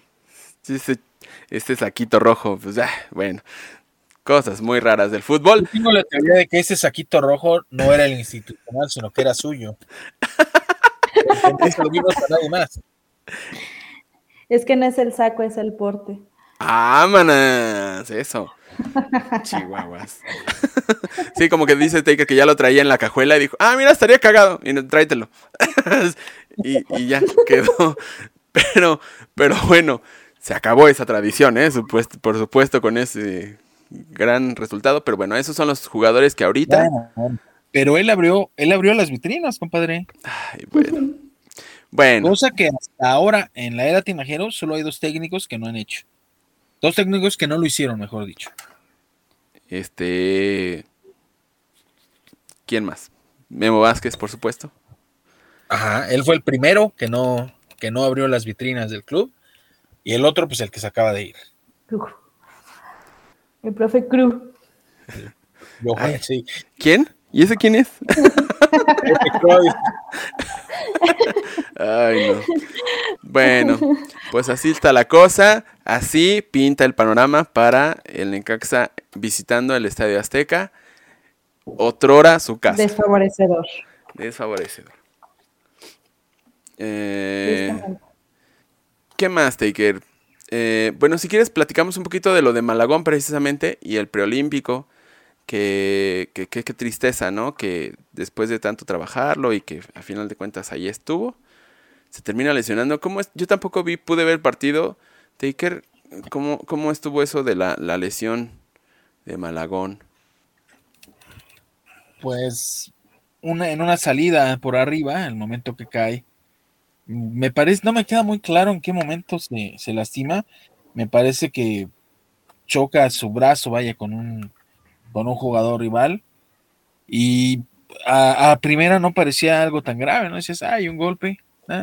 este saquito rojo, pues bueno, cosas muy raras del fútbol. Yo tengo la teoría de que ese saquito rojo no era el institucional, sino que era suyo. Eso lo vimos para nadie más. Es que no es el saco, es el porte. ¡Manas! Eso. Chihuahuas. Sí, como que dice Taker que ya lo traía en la cajuela y dijo, mira, estaría cagado. Y tráetelo. y ya quedó. Pero bueno, se acabó esa tradición, por supuesto, con ese gran resultado. Pero bueno, esos son los jugadores que ahorita. Pero él abrió las vitrinas, compadre. Ay, bueno. Cosa que hasta ahora en la era Tinajero solo hay 2 técnicos que no han hecho. 2 técnicos que no lo hicieron, mejor dicho. ¿Quién más? Memo Vázquez, por supuesto. Ajá, él fue el primero que no abrió las vitrinas del club. Y el otro, pues el que se acaba de ir. El profe Cruz. Sí. ¿Quién? ¿Y ese quién es? Ay, no. Bueno, pues así está la cosa. Así pinta el panorama para el Necaxa visitando el Estadio Azteca. Otrora su casa. Desfavorecedor. ¿Qué más, Taker? Bueno, si quieres platicamos un poquito de lo de Malagón precisamente y el preolímpico. Qué tristeza, ¿no? Que después de tanto trabajarlo y que a final de cuentas ahí estuvo, se termina lesionando. ¿Cómo es? Yo tampoco pude ver el partido. Taker, ¿cómo estuvo eso de la lesión de Malagón? Pues en una salida por arriba, el momento que cae, me parece, no me queda muy claro en qué momento se lastima. Me parece que choca su brazo, vaya, con un jugador rival, y a primera no parecía algo tan grave, ¿no? Dices, hay un golpe,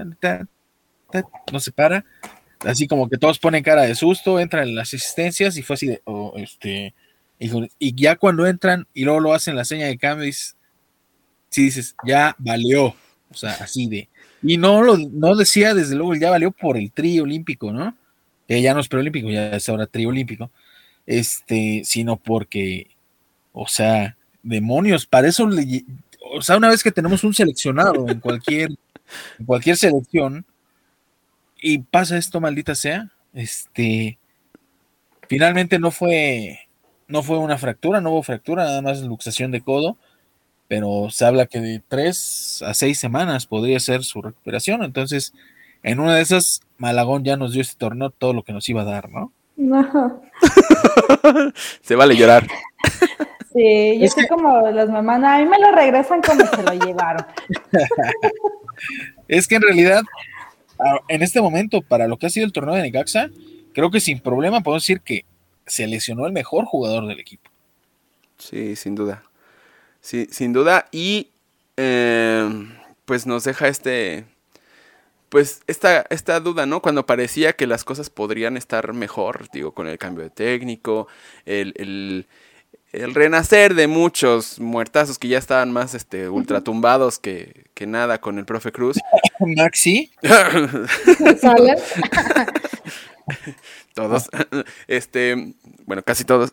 no se para, así como que todos ponen cara de susto, entran las asistencias y fue así de, y ya cuando entran y luego lo hacen la seña de cambio, dices, ya valió, o sea, así de, y no decía desde luego, ya valió por el trío olímpico, ¿no? Ya no es preolímpico, ya es ahora trío olímpico, sino porque, o sea, demonios, para eso, o sea, una vez que tenemos un seleccionado en cualquier selección y pasa esto, maldita sea, finalmente no fue una fractura, no hubo fractura, nada más luxación de codo, pero se habla que de 3 a 6 semanas podría ser su recuperación, entonces, en una de esas, Malagón ya nos dio este torneo todo lo que nos iba a dar, ¿no? No. Se vale llorar. Sí, yo soy como las mamás, a mí me lo regresan como se lo llevaron. Es que en realidad, en este momento, para lo que ha sido el torneo de Necaxa, creo que sin problema podemos decir que se lesionó el mejor jugador del equipo. Sí, sin duda. Sí, sin duda. Y pues nos deja pues esta duda, ¿no? Cuando parecía que las cosas podrían estar mejor, digo, con el cambio de técnico, el renacer de muchos muertazos que ya estaban más ultratumbados que nada con el profe Cruz. Maxi. Todos. Bueno, casi todos.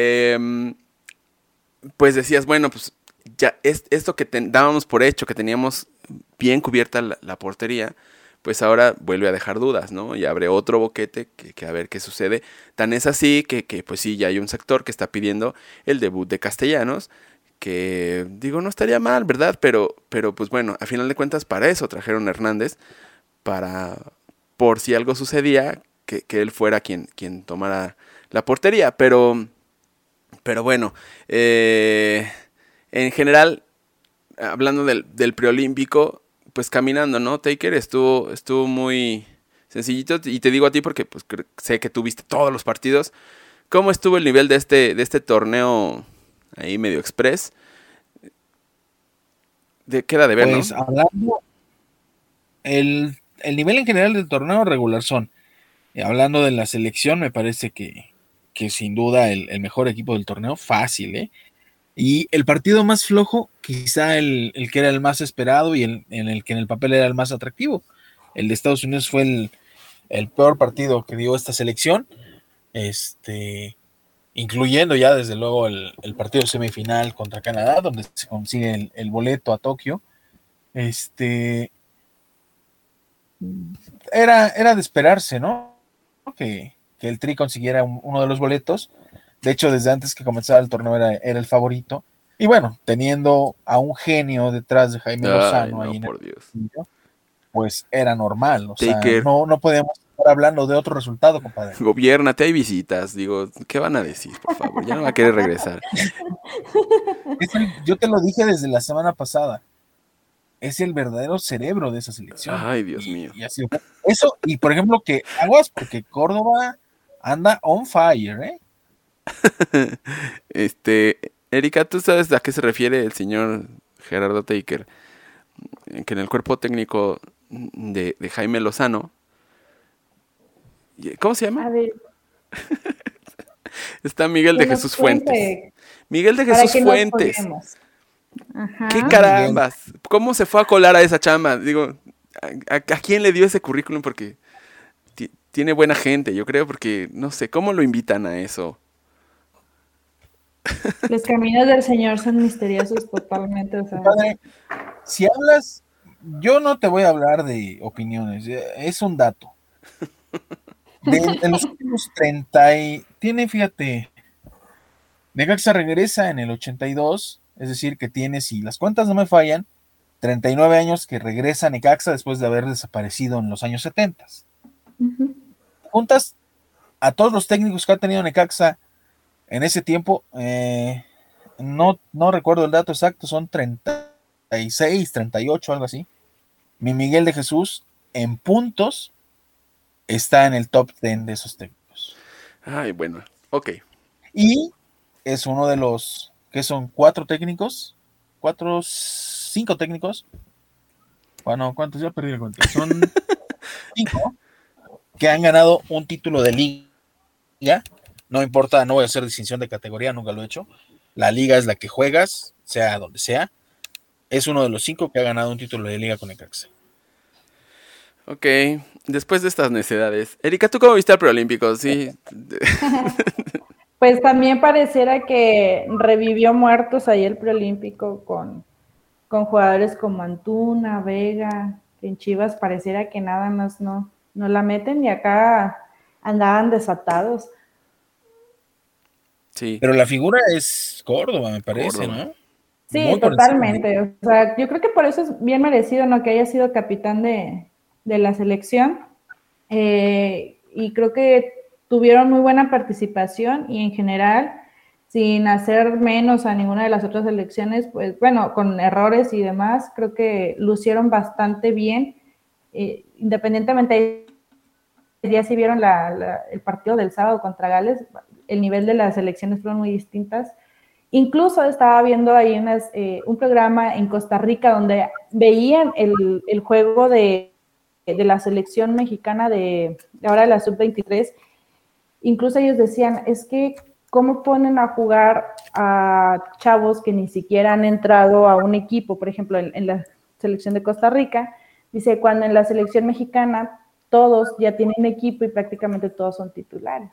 Pues decías, bueno, pues ya esto que dábamos por hecho, que teníamos bien cubierta la portería, pues ahora vuelve a dejar dudas, ¿no? Y abre otro boquete que a ver qué sucede. Tan es así que pues sí, ya hay un sector que está pidiendo el debut de Castellanos, que digo, no estaría mal, ¿verdad? Pero pues bueno, a final de cuentas para eso trajeron a Hernández, por si algo sucedía, que él fuera quien tomara la portería. Pero bueno, en general, hablando del preolímpico, pues caminando, ¿no? Taker estuvo muy sencillito, y te digo a ti porque pues sé que tú viste todos los partidos. ¿Cómo estuvo el nivel de este torneo ahí medio express? Queda de ver, pues, ¿no? Hablando, el nivel en general del torneo regular son. Hablando de la selección, me parece que sin duda el mejor equipo del torneo, fácil, ¿eh? Y el partido más flojo, quizá el que era el más esperado y en el que en el papel era el más atractivo. El de Estados Unidos fue el peor partido que dio esta selección, incluyendo ya desde luego el partido semifinal contra Canadá, donde se consigue el boleto a Tokio. Era de esperarse, ¿no? Que el Tri consiguiera uno de los boletos. De hecho, desde antes que comenzara el torneo era el favorito. Y bueno, teniendo a un genio detrás de Jaime Lozano Ay, no, ahí en el por Dios. partido, pues era normal. O sea, Taker, no podíamos estar hablando de otro resultado, compadre. gobiérnate, hay visitas. Digo, ¿qué van a decir, por favor? Ya no va a querer regresar. Yo te lo dije desde la semana pasada. Es el verdadero cerebro de esa selección. Ay, Dios mío. Y así fue. Eso, y por ejemplo, que aguas, porque Córdoba anda on fire, ¿eh? Erika, ¿tú sabes a qué se refiere el señor Gerardo Taker? Que en el cuerpo técnico de Jaime Lozano, ¿cómo se A llama? ver, Está Miguel que de nos Jesús cuente, Fuentes. Miguel de para Jesús que nos Fuentes. colguemos. Ajá. ¿Qué carambas? ¿Cómo se fue a colar a esa chamba? Digo, ¿a quién le dio ese currículum? Porque tiene buena gente, yo creo, porque no sé, ¿cómo lo invitan a eso? Los caminos del Señor son misteriosos totalmente, o sea. Compadre, si hablas, yo no te voy a hablar de opiniones, es un dato. En los últimos 30 fíjate, Necaxa regresa en el 82, es decir, que tiene, si las cuentas no me fallan, 39 años que regresa Necaxa después de haber desaparecido en los años 70. Uh-huh. Juntas a todos los técnicos que ha tenido Necaxa en ese tiempo, no recuerdo el dato exacto, son 36, 38, algo así. Mi Miguel de Jesús, en puntos, está en el top 10 de esos técnicos. Ay, bueno, ok. Y es uno de los, que son 4 técnicos, 5 técnicos. Bueno, ¿cuántos? Ya perdí la cuenta. Son 5 que han ganado un título de liga. No importa, no voy a hacer distinción de categoría, nunca lo he hecho. La liga es la que juegas, sea donde sea. Es uno de los 5 que ha ganado un título de liga con Necaxa. Ok, después de estas necedades. Erika, ¿tú cómo viste al preolímpico? Sí. Pues también pareciera que revivió muertos ahí el preolímpico con jugadores como Antuna, Vega, que en Chivas pareciera que nada más no la meten y acá andaban desatados. Sí. Pero la figura es Córdoba, me parece, Córdoba. ¿no? Sí, Muy totalmente. O sea, yo creo que por eso es bien merecido, ¿no? Que haya sido capitán de la selección. Y creo que tuvieron muy buena participación y en general, sin hacer menos a ninguna de las otras selecciones, pues bueno, con errores y demás, creo que lucieron bastante bien. Independientemente, ya si vieron el partido del sábado contra Gales, el nivel de las selecciones fueron muy distintas. Incluso estaba viendo ahí un programa en Costa Rica donde veían el juego de la selección mexicana de ahora de la sub-23. Incluso ellos decían, es que ¿cómo ponen a jugar a chavos que ni siquiera han entrado a un equipo? Por ejemplo, en la selección de Costa Rica, dice, cuando en la selección mexicana todos ya tienen equipo y prácticamente todos son titulares.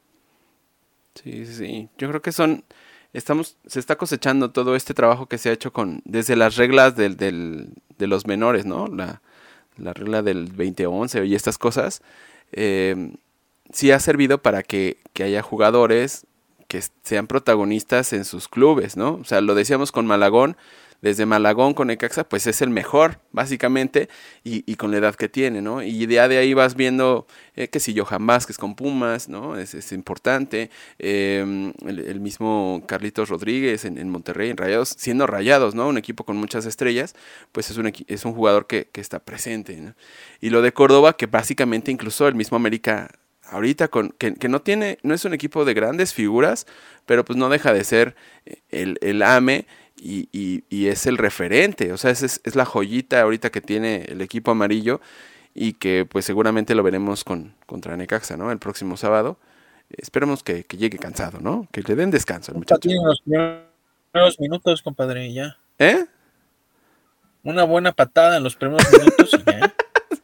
Sí. Yo creo que se está cosechando todo este trabajo que se ha hecho desde las reglas de los menores, ¿no? La regla del 2011 y estas cosas. Sí ha servido para que haya jugadores que sean protagonistas en sus clubes, ¿no? O sea, lo decíamos con Malagón, desde Malagón con Necaxa, pues es el mejor, básicamente, y con la edad que tiene, ¿no? Y de ahí vas viendo que si Johan Vázquez con Pumas, ¿no? Es importante. El mismo Carlitos Rodríguez en Monterrey, en Rayados, siendo Rayados, ¿no? Un equipo con muchas estrellas, pues es un jugador que está presente, ¿no? Y lo de Córdoba, que básicamente incluso el mismo América ahorita que no es un equipo de grandes figuras, pero pues no deja de ser el AME y es el referente, o sea, es la joyita ahorita que tiene el equipo amarillo y que pues seguramente lo veremos contra Necaxa, ¿no? El próximo sábado. Esperemos que llegue cansado, ¿no? Que le den descanso al muchacho. Tiene los primeros minutos, compadre, y ya. ¿Eh? Una buena patada en los primeros minutos y ya.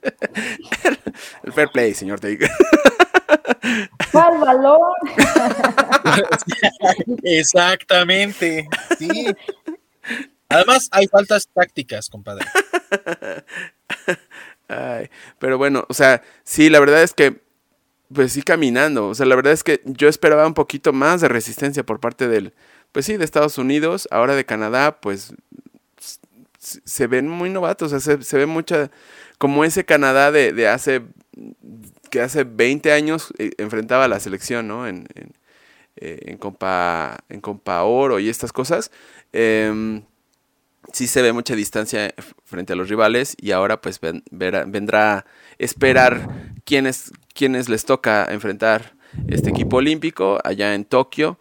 El fair play, señor Taker. ¿Cuál balón? Exactamente, sí. Además, hay faltas tácticas, compadre. Ay, pero bueno, o sea, sí, la verdad es que, pues sí caminando, o sea, la verdad es que yo esperaba un poquito más de resistencia por parte pues sí, de Estados Unidos, ahora de Canadá, pues se ven muy novatos, o sea, se ve mucha, como ese Canadá que hace 20 años enfrentaba a la selección, ¿no? En Compa Oro y estas cosas. Sí se ve mucha distancia frente a los rivales y ahora pues vendrá esperar quiénes les toca enfrentar este equipo olímpico allá en Tokio.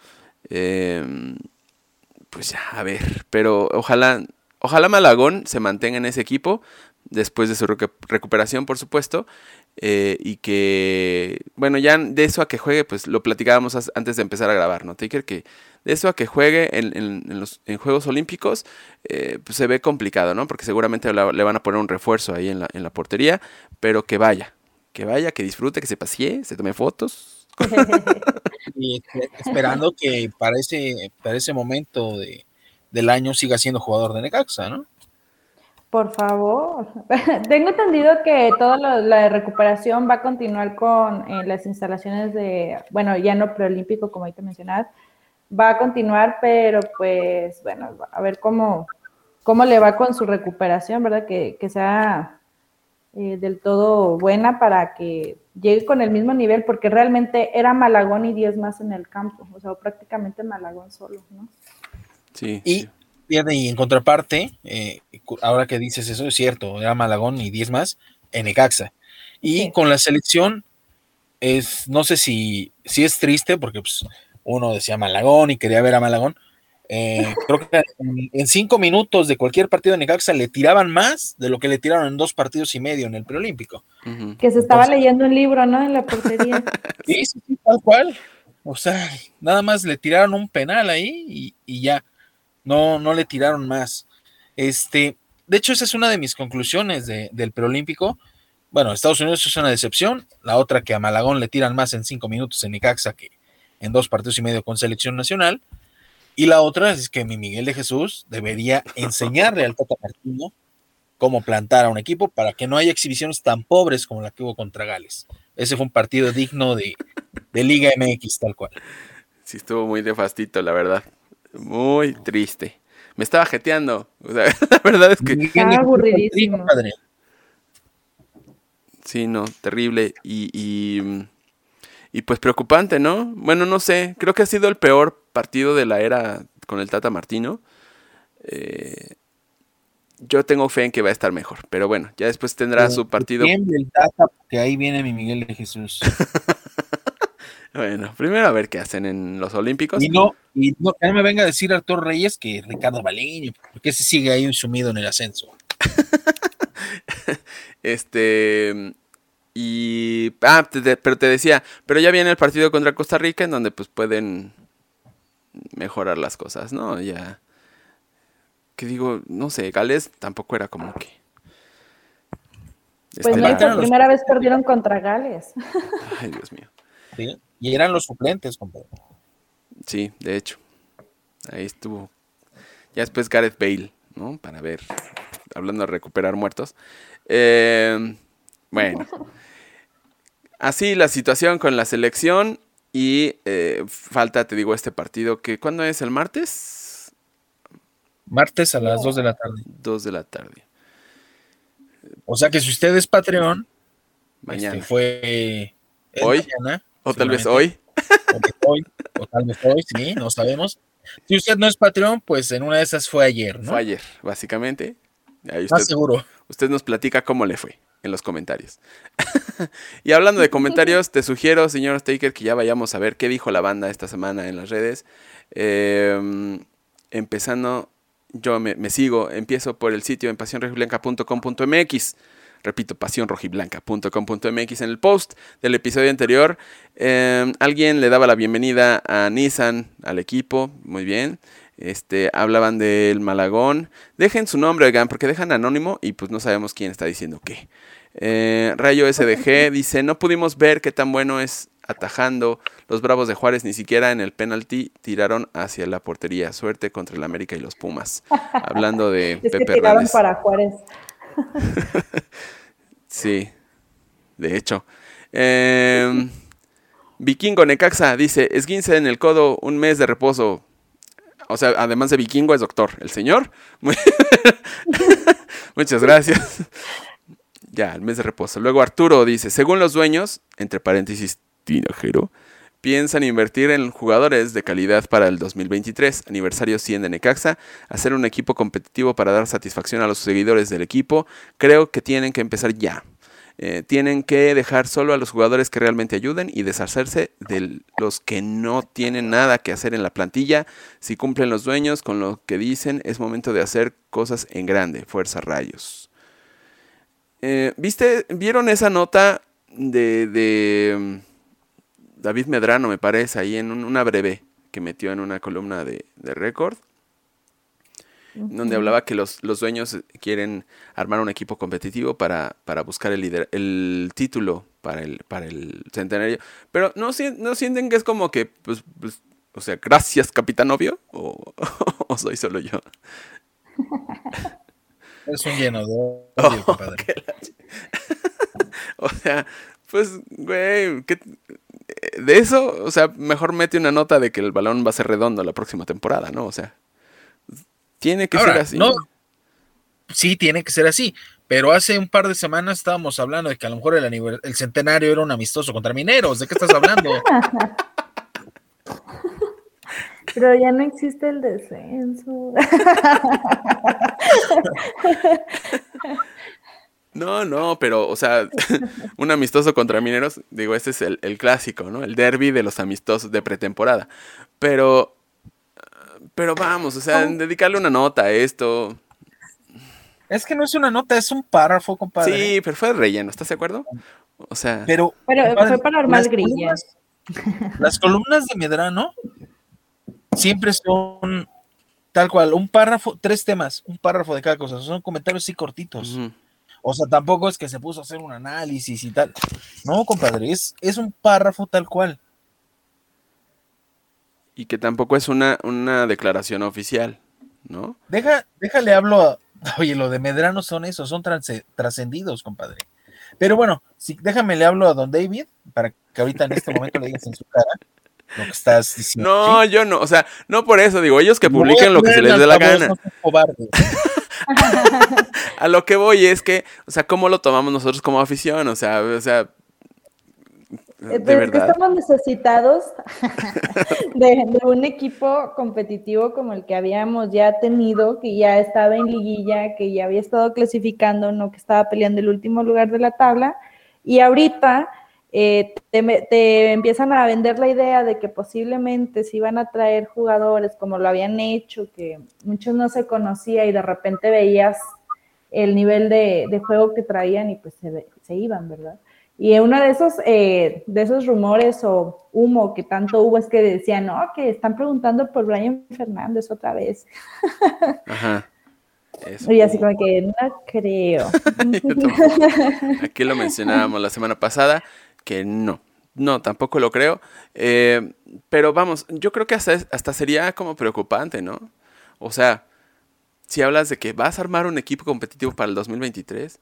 Pues ya, a ver, pero ojalá Malagón se mantenga en ese equipo después de su recuperación, por supuesto, y que, bueno, ya de eso a que juegue, pues lo platicábamos antes de empezar a grabar, ¿no, Taker? Que de eso a que juegue en Juegos Olímpicos, pues se ve complicado, ¿no? Porque seguramente le van a poner un refuerzo ahí en la portería, pero que vaya, que disfrute, que se pasee, se tome fotos. Y esperando que para ese momento del año siga siendo jugador de Necaxa, ¿no? Por favor. Tengo entendido que toda la recuperación va a continuar con las instalaciones bueno, ya no preolímpico, como ahorita mencionabas, va a continuar, pero pues, bueno, a ver cómo le va con su recuperación, ¿verdad? Que sea del todo buena para que llegue con el mismo nivel, porque realmente era Malagón y 10 más en el campo, o sea, prácticamente Malagón solo, ¿no? Sí. Y en contraparte, ahora que dices eso, es cierto, era Malagón y 10 más en Necaxa. Y sí, con la selección, no sé si es triste, porque pues, uno decía Malagón y quería ver a Malagón. Creo que en 5 minutos de cualquier partido de Necaxa le tiraban más de lo que le tiraron en 2 partidos y medio en el preolímpico. Que se estaba leyendo un libro, ¿no? En la portería. Sí, tal cual. O sea, nada más le tiraron un penal ahí y ya. No le tiraron más. De hecho, esa es una de mis conclusiones del preolímpico. Bueno, Estados Unidos es una decepción. La otra, que a Malagón le tiran más en 5 minutos en Necaxa que en 2 partidos y medio con selección nacional. Y la otra es que mi Miguel de Jesús debería enseñarle al Tata Martino cómo plantar a un equipo para que no haya exhibiciones tan pobres como la que hubo contra Gales. Ese fue un partido digno de Liga MX, tal cual. Sí, estuvo muy nefastito, la verdad. Muy triste. Me estaba jeteando. O sea, la verdad es que... Está aburridísimo. Sí, no, terrible. Y pues preocupante, ¿no? Bueno, no sé. Creo que ha sido el peor partido de la era con el Tata Martino. Yo tengo fe en que va a estar mejor. Pero bueno, ya después tendrá su partido. El Tata, porque ahí viene mi Miguel de Jesús. Bueno, primero a ver qué hacen en los Olímpicos. Y no, que no me venga a decir Arturo Reyes que Ricardo Baleño, porque ese sigue ahí sumido en el ascenso. Pero te decía, pero ya viene el partido contra Costa Rica en donde pues pueden mejorar las cosas, ¿no? Ya, que digo, no sé, Gales tampoco era como que... Pues no, por primera vez perdieron contra Gales. Ay, Dios mío. ¿Sí? Y eran los suplentes, compadre. Sí, de hecho. Ahí estuvo. Ya después Gareth Bale, ¿no? Para ver, hablando de recuperar muertos. Bueno. Así la situación con la selección y falta, te digo, este partido que ¿cuándo es? ¿El martes? Martes a las 2 de la tarde. 2 de la tarde. O sea que si usted es Patreon, Mañana. Fue hoy, mañana, o tal vez hoy. O tal vez hoy, sí, no sabemos. Si usted no es Patreon, pues en una de esas fue ayer, ¿no? Fue ayer, básicamente. Ahí Más seguro. Usted nos platica cómo le fue en los comentarios. Y hablando de comentarios, te sugiero, señor Taker, que ya vayamos a ver qué dijo la banda esta semana en las redes. Empezando, yo me sigo, empiezo por el sitio en pasionrojiblanca.com.mx. Repito, pasionrojiblanca.com.mx. En el post del episodio anterior, alguien le daba la bienvenida a Nissan, al equipo, muy bien. Hablaban del Malagón. Dejen su nombre, oigan, porque dejan anónimo y pues no sabemos quién está diciendo qué. Rayo SDG dice: no pudimos ver qué tan bueno es atajando. Los Bravos de Juárez ni siquiera en el penalti tiraron hacia la portería. Suerte contra el América y los Pumas. Hablando de es Pepe que tiraron Hernández. Para Juárez. Sí, de hecho. Vikingo Necaxa dice: esguince en el codo, un mes de reposo. O sea, además de vikingo es doctor. El señor. Muchas gracias. Ya, el mes de reposo. Luego Arturo dice: según los dueños, entre paréntesis, Tinajero, piensan invertir en jugadores de calidad para el 2023, aniversario 100 de Necaxa, hacer un equipo competitivo para dar satisfacción a los seguidores del equipo. Creo que tienen que empezar ya. Tienen que dejar solo a los jugadores que realmente ayuden y deshacerse de los que no tienen nada que hacer en la plantilla. Si cumplen los dueños con lo que dicen, es momento de hacer cosas en grande. Fuerza Rayos. ¿Vieron esa nota de David Medrano, me parece, ahí en una breve que metió en una columna de Record? Donde hablaba que los dueños quieren armar un equipo competitivo para buscar el título para el centenario. Pero ¿no sienten que es como que, pues, o sea, gracias, Capitán Obvio? ¿O soy solo yo? Es un lleno de odio, compadre. O sea, pues, güey, de eso, o sea, mejor mete una nota de que el balón va a ser redondo la próxima temporada, ¿no? O sea, tiene que ser así. No, sí, tiene que ser así. Pero hace un par de semanas estábamos hablando de que a lo mejor el centenario era un amistoso contra Mineros. ¿De qué estás hablando? Pero ya no existe el descenso. No, pero, o sea, un amistoso contra Mineros, digo, este es el clásico, ¿no? El derbi de los amistosos de pretemporada. Pero vamos, o sea, dedicarle una nota a esto. Es que no es una nota, es un párrafo, compadre. Sí, pero fue de relleno, ¿estás de acuerdo? O sea... Pero compadre, fue para armar grillas. Las columnas de Medrano siempre son tal cual, un párrafo, 3 temas, un párrafo de cada cosa. Son comentarios así cortitos. Uh-huh. O sea, tampoco es que se puso a hacer un análisis y tal. No, compadre, es un párrafo tal cual. Y que tampoco es una declaración oficial, ¿no? Déjale hablo oye, lo de Medrano son trascendidos, compadre. Pero bueno, déjame le hablo a don David, para que ahorita en este momento le digas en su cara lo que estás diciendo. No, ¿sí? Yo no, o sea, no por eso, digo, ellos que publiquen lo que se les dé la gana. A lo que voy es que, o sea, ¿cómo lo tomamos nosotros como afición? O sea, de verdad. Que estamos necesitados de un equipo competitivo como el que habíamos ya tenido, que ya estaba en liguilla, que ya había estado clasificando, no que estaba peleando el último lugar de la tabla, y ahorita te empiezan a vender la idea de que posiblemente se iban a traer jugadores como lo habían hecho, que muchos no se conocía y de repente veías el nivel de juego que traían y pues se iban, ¿verdad? Y uno de esos rumores o humo que tanto hubo es que decían, no, que están preguntando por Brian Fernández otra vez. Ajá. Eso. Y así como que no creo. Aquí lo mencionábamos la semana pasada, que no, tampoco lo creo. Pero vamos, yo creo que hasta sería como preocupante, ¿no? O sea, si hablas de que vas a armar un equipo competitivo para el 2023,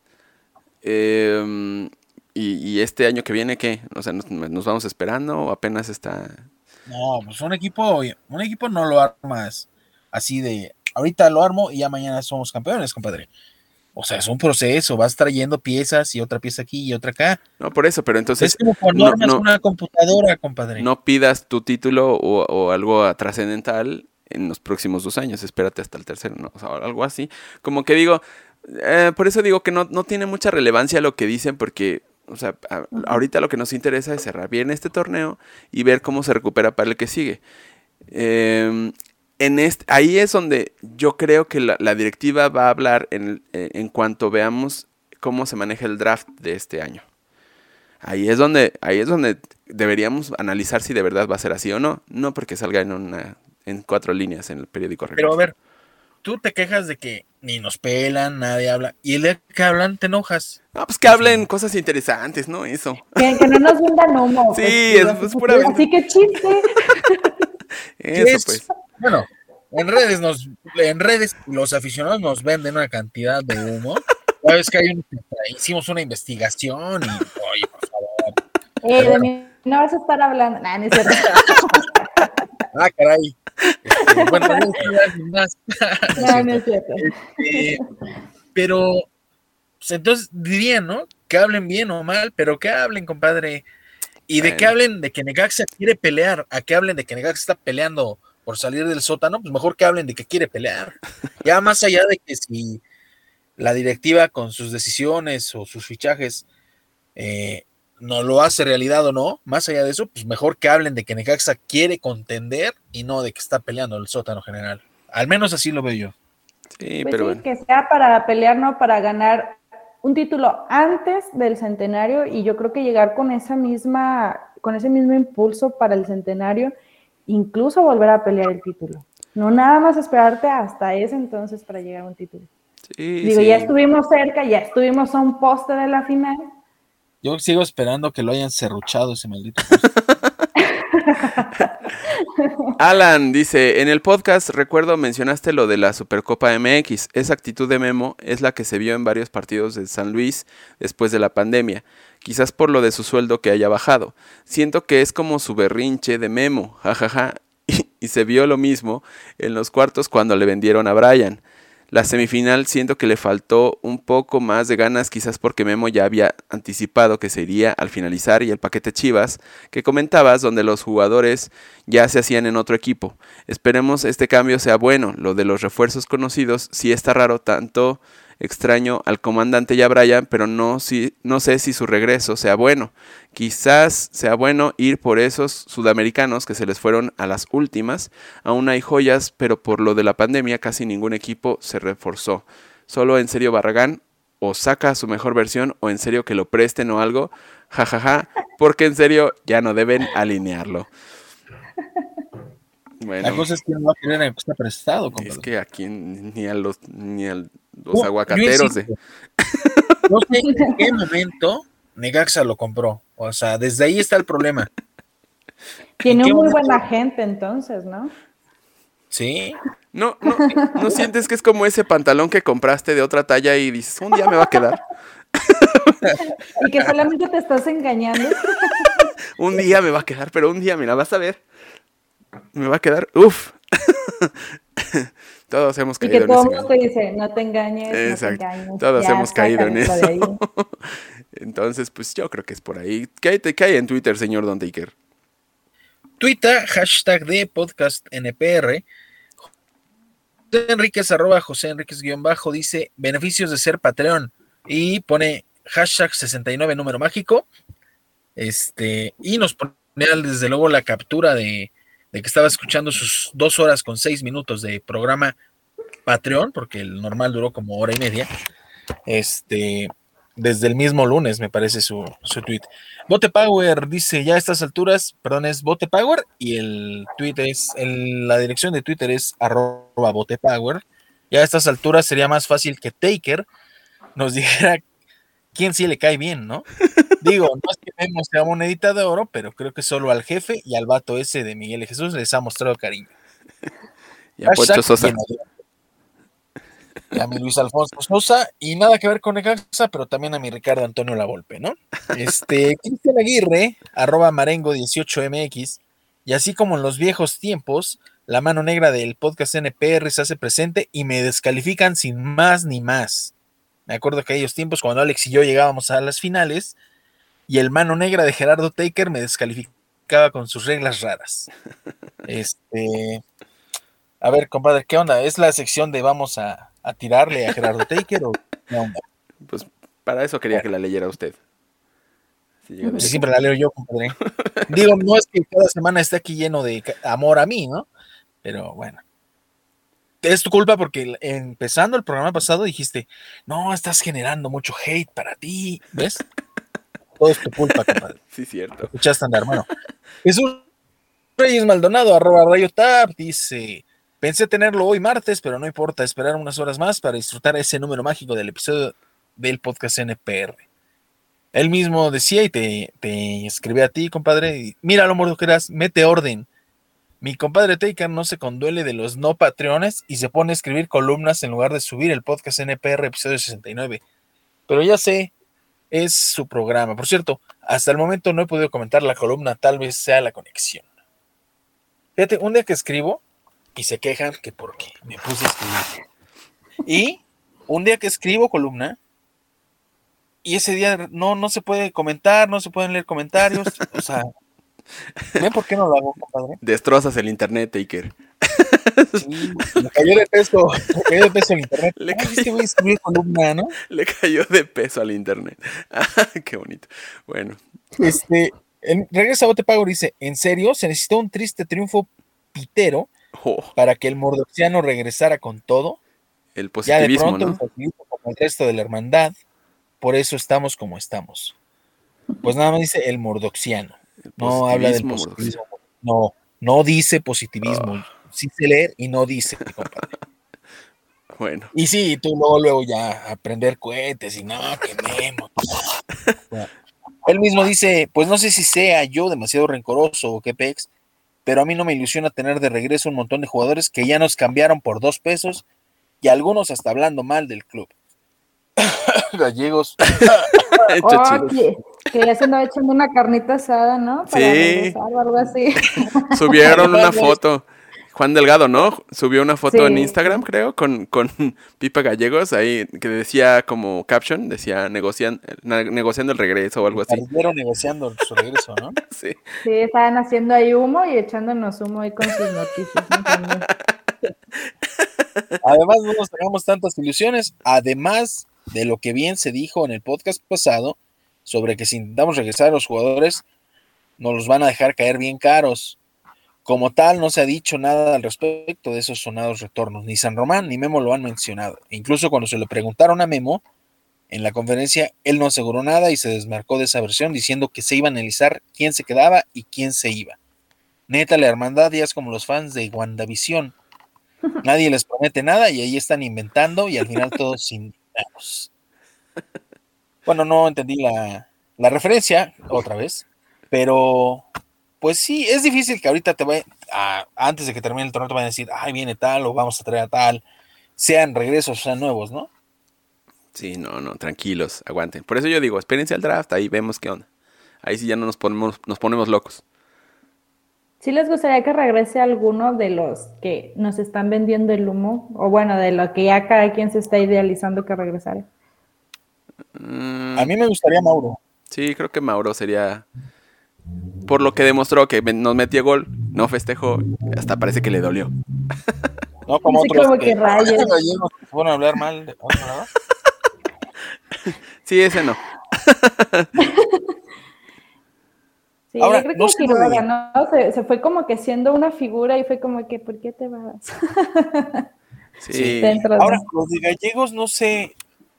y este año que viene, ¿qué? O sea, ¿nos vamos esperando o apenas está...? No, pues un equipo no lo armas así de ahorita lo armo y ya mañana somos campeones, compadre. O sea, es un proceso, vas trayendo piezas y otra pieza aquí y otra acá. No, por eso, pero entonces... Es como cuando armas una computadora, compadre. No pidas tu título o algo trascendental en los próximos 2 años, espérate hasta el tercero, ¿no? O sea, algo así. Como que digo, por eso digo que no tiene mucha relevancia lo que dicen, porque, o sea, ahorita lo que nos interesa es cerrar bien este torneo y ver cómo se recupera para el que sigue. Ahí es donde yo creo que la directiva va a hablar en cuanto veamos cómo se maneja el draft de este año. Ahí es donde deberíamos analizar si de verdad va a ser así o no. No porque salga en 4 líneas en el periódico. Pero a ver, tú te quejas de que ni nos pelan, nadie habla. Y el día que hablan, te enojas. No, pues que hablen cosas interesantes, ¿no? Eso. Que no nos vendan humo. Sí, es puramente. Así que chiste. Eso, pues. Bueno, en redes los aficionados nos venden una cantidad de humo. Sabes que hicimos una investigación y, oye, por favor. De mí no vas a estar hablando. Nah, no es cierto. Caray. Bueno, más. No es cierto. Pero, pues, entonces dirían, ¿no? Que hablen bien o mal, pero que hablen, compadre. Y de que hablen de que Necaxa quiere pelear, a que hablen de que Necaxa está peleando por salir del sótano, pues mejor que hablen de que quiere pelear. Ya más allá de que si la directiva con sus decisiones o sus fichajes no lo hace realidad o no, más allá de eso, pues mejor que hablen de que Necaxa quiere contender y no de que está peleando el sótano general. Al menos así lo veo yo. Sí, pues pero sí, bueno. Que sea para pelear, no para ganar un título antes del centenario, y yo creo que llegar con ese mismo impulso para el centenario, incluso volver a pelear el título. No nada más esperarte hasta ese entonces para llegar a un título. Sí, Digo, sí. ya estuvimos cerca, ya estuvimos a un poste de la final. Yo sigo esperando que lo hayan serruchado ese maldito. Alan dice, en el podcast recuerdo mencionaste lo de la Supercopa MX. Esa actitud de Memo es la que se vio en varios partidos de San Luis después de la pandemia. Quizás por lo de su sueldo que haya bajado. Siento que es como su berrinche de Memo, jajaja. Y se vio lo mismo en los cuartos cuando le vendieron a Brian. La semifinal siento que le faltó un poco más de ganas, quizás porque Memo ya había anticipado que se iría al finalizar, y el paquete Chivas que comentabas, donde los jugadores ya se hacían en otro equipo. Esperemos este cambio sea bueno. Lo de los refuerzos conocidos sí está raro, tanto extraño al comandante y a Brian, pero no sé si su regreso sea bueno. Quizás sea bueno ir por esos sudamericanos que se les fueron a las últimas. Aún hay joyas, pero por lo de la pandemia casi ningún equipo se reforzó. Solo en serio Barragán o saca su mejor versión, o en serio que lo presten o algo, jajaja, porque en serio ya no deben alinearlo. Bueno, la cosa es que no va a querer que está prestado, compadre. Es que aquí ni a los aguacateros. No sé en qué momento Necaxa lo compró. O sea, desde ahí está el problema. Tiene un muy buen agente entonces, ¿no? Sí. No sientes que es como ese pantalón que compraste de otra talla y dices, un día me va a quedar. Y que solamente te estás engañando. Un día me va a quedar, pero un día, mira, vas a ver. Me va a quedar, uff. Todos hemos caído en eso. Y que todo el mundo te dice, no te engañes, exacto. No te engañes. Todos ya, hemos caído en eso. Entonces, pues yo creo que es por ahí. ¿Qué hay en Twitter, señor Don Taker? Twitter, hashtag de podcast NPR. José Enríquez, @José Enríquez _ dice, beneficios de ser Patreon. Y pone hashtag 69 número mágico. Y nos pone desde luego la captura de que estaba escuchando sus 2 horas con 6 minutos de programa Patreon, porque el normal duró como hora y media. Desde el mismo lunes, me parece su tweet. Bote Power dice, ya a estas alturas, es Bote Power, y el tweet la dirección de Twitter es @BotePower. Ya a estas alturas sería más fácil que Taker nos dijera quién sí le cae bien, ¿no? Digo, no es que vemos la monedita de oro, pero creo que solo al jefe y al vato ese de Miguel y Jesús les ha mostrado cariño. Y a Poncho Sosa. Y a mi Luis Alfonso Sosa, y nada que ver con Necaxa, pero también a mi Ricardo Antonio Lavolpe, ¿no? Cristian Aguirre, @Marengo18MX, y así como en los viejos tiempos, la mano negra del podcast NPR se hace presente y me descalifican sin más ni más. Me acuerdo que aquellos tiempos cuando Alex y yo llegábamos a las finales y el mano negra de Gerardo Taker me descalificaba con sus reglas raras. A ver, compadre, ¿qué onda? ¿Es la sección de vamos a tirarle a Gerardo Taker o qué onda? Pues para eso quería que la leyera usted. Si llega Pues siempre la leo yo, compadre. Digo, no es que cada semana esté aquí lleno de amor a mí, ¿no? Pero bueno. Es tu culpa porque empezando el programa pasado dijiste, no, estás generando mucho hate para ti, ¿ves? Todo es tu culpa, compadre. Sí, cierto. Escuchaste andar, hermano. Jesús Reyes Maldonado, @RayoTap, dice, pensé tenerlo hoy martes, pero no importa, esperar unas horas más para disfrutar ese número mágico del episodio del podcast NPR. Él mismo decía y te escribí a ti, compadre, y mira lo mordo que eras, mete orden. Mi compadre Taker no se conduele de los no patrones y se pone a escribir columnas en lugar de subir el podcast NPR episodio 69. Pero ya sé, es su programa. Por cierto, hasta el momento no he podido comentar la columna, tal vez sea la conexión. Fíjate, un día que escribo y se quejan que porque me puse a escribir. Y un día que escribo columna y ese día no se puede comentar, no se pueden leer comentarios, o sea, ¿ven por qué no lo hago, compadre? Destrozas el internet, Taker. Sí, me cayó de peso el internet. ¿Viste, voy a escribir columna, no? Le cayó de peso al internet. Qué bonito. Bueno. Regresa Bote Pago, dice, ¿en serio? Se necesitó un triste triunfo pitero para que el mordoxiano regresara con todo. El positivismo, ya de pronto, ¿no? el positivismo como el resto de la hermandad, por eso estamos como estamos. Pues nada más dice el mordoxiano. No habla del positivismo. No dice positivismo. Sí sé leer y no dice, compadre. Bueno. Y sí, tú luego ya aprender cohetes y no, que Memo. Bueno, él mismo dice, pues no sé si sea yo demasiado rencoroso o qué pex, pero a mí no me ilusiona tener de regreso un montón de jugadores que ya nos cambiaron por 2 pesos y algunos hasta hablando mal del club. Gallegos. Que ya se andaba echando una carnita asada, ¿no? Para regresar o algo así. Subieron una foto. Juan Delgado, ¿no? Subió una foto en Instagram, creo, con Pipa Gallegos, ahí que decía como caption, decía negociando el regreso o algo así. Negociando su regreso, ¿no? Sí. Sí, estaban haciendo ahí humo y echándonos humo ahí con sus noticias, ¿no? Además, no nos hagamos tantas ilusiones, además de lo que bien se dijo en el podcast pasado, sobre que si intentamos regresar a los jugadores, nos los van a dejar caer bien caros. Como tal, no se ha dicho nada al respecto de esos sonados retornos. Ni San Román ni Memo lo han mencionado. Incluso cuando se le preguntaron a Memo en la conferencia, él no aseguró nada y se desmarcó de esa versión diciendo que se iba a analizar quién se quedaba y quién se iba. Neta, la hermandad ya es como los fans de WandaVision. Nadie les promete nada y ahí están inventando y al final todos indignados. Bueno, no entendí la referencia otra vez, pero pues sí, es difícil que ahorita antes de que termine el torneo te vayan a decir, ay, viene tal o vamos a traer a tal, sean regresos, sean nuevos, ¿no? Sí, no, tranquilos, aguanten. Por eso yo digo, espérense al draft, ahí vemos qué onda. Ahí sí ya no nos ponemos locos. ¿Sí les gustaría que regrese alguno de los que nos están vendiendo el humo? O bueno, de lo que ya cada quien se está idealizando que regresara. A mí me gustaría Mauro. Sí, creo que Mauro sería... Por lo que demostró que nos metió gol, no festejó, hasta parece que le dolió. No como sí, otros como que rayos. Que fueron a hablar mal de otro lado. Sí, ese no. Sí, ahora, yo creo que no Quiroga, ¿no? Se fue como que siendo una figura y fue como que, ¿por qué te vas? Sí. Ahora, los de Gallegos, no sé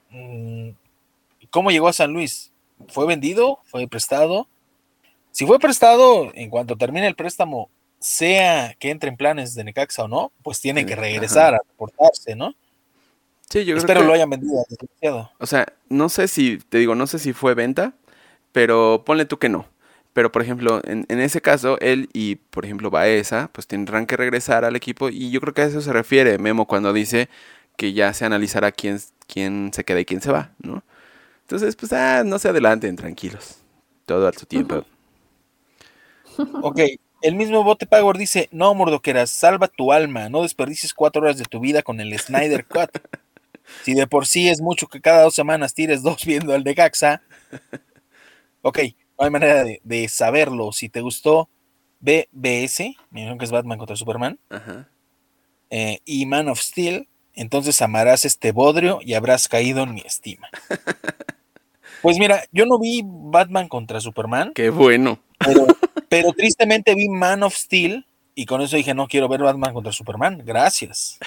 cómo llegó a San Luis. ¿Fue vendido? ¿Fue prestado? Si fue prestado, en cuanto termine el préstamo, sea que entre en planes de Necaxa o no, pues tiene que regresar a reportarse, ¿no? Sí, yo Espero creo que lo hayan vendido demasiado. O sea, no sé si fue venta, pero ponle tú que no. Pero, por ejemplo, en ese caso, él y, por ejemplo, Baeza, pues tendrán que regresar al equipo. Y yo creo que a eso se refiere Memo cuando dice que ya se analizará quién se queda y quién se va, ¿no? Entonces, pues, no se adelanten, tranquilos. Todo a su tiempo. Ok, El mismo Bote Power dice, no, Mordoqueras, salva tu alma, no desperdicies 4 horas de tu vida con el Snyder Cut. Si de por sí es mucho que cada 2 semanas tires 2 viendo el de Gaxa, ok, no hay manera de saberlo. Si te gustó BBS, me imagino que es Batman contra Superman, Ajá. Y Man of Steel, entonces amarás este bodrio y habrás caído en mi estima. Pues mira, yo no vi Batman contra Superman, Qué bueno. pero tristemente vi Man of Steel y con eso dije, no quiero ver Batman contra Superman, gracias.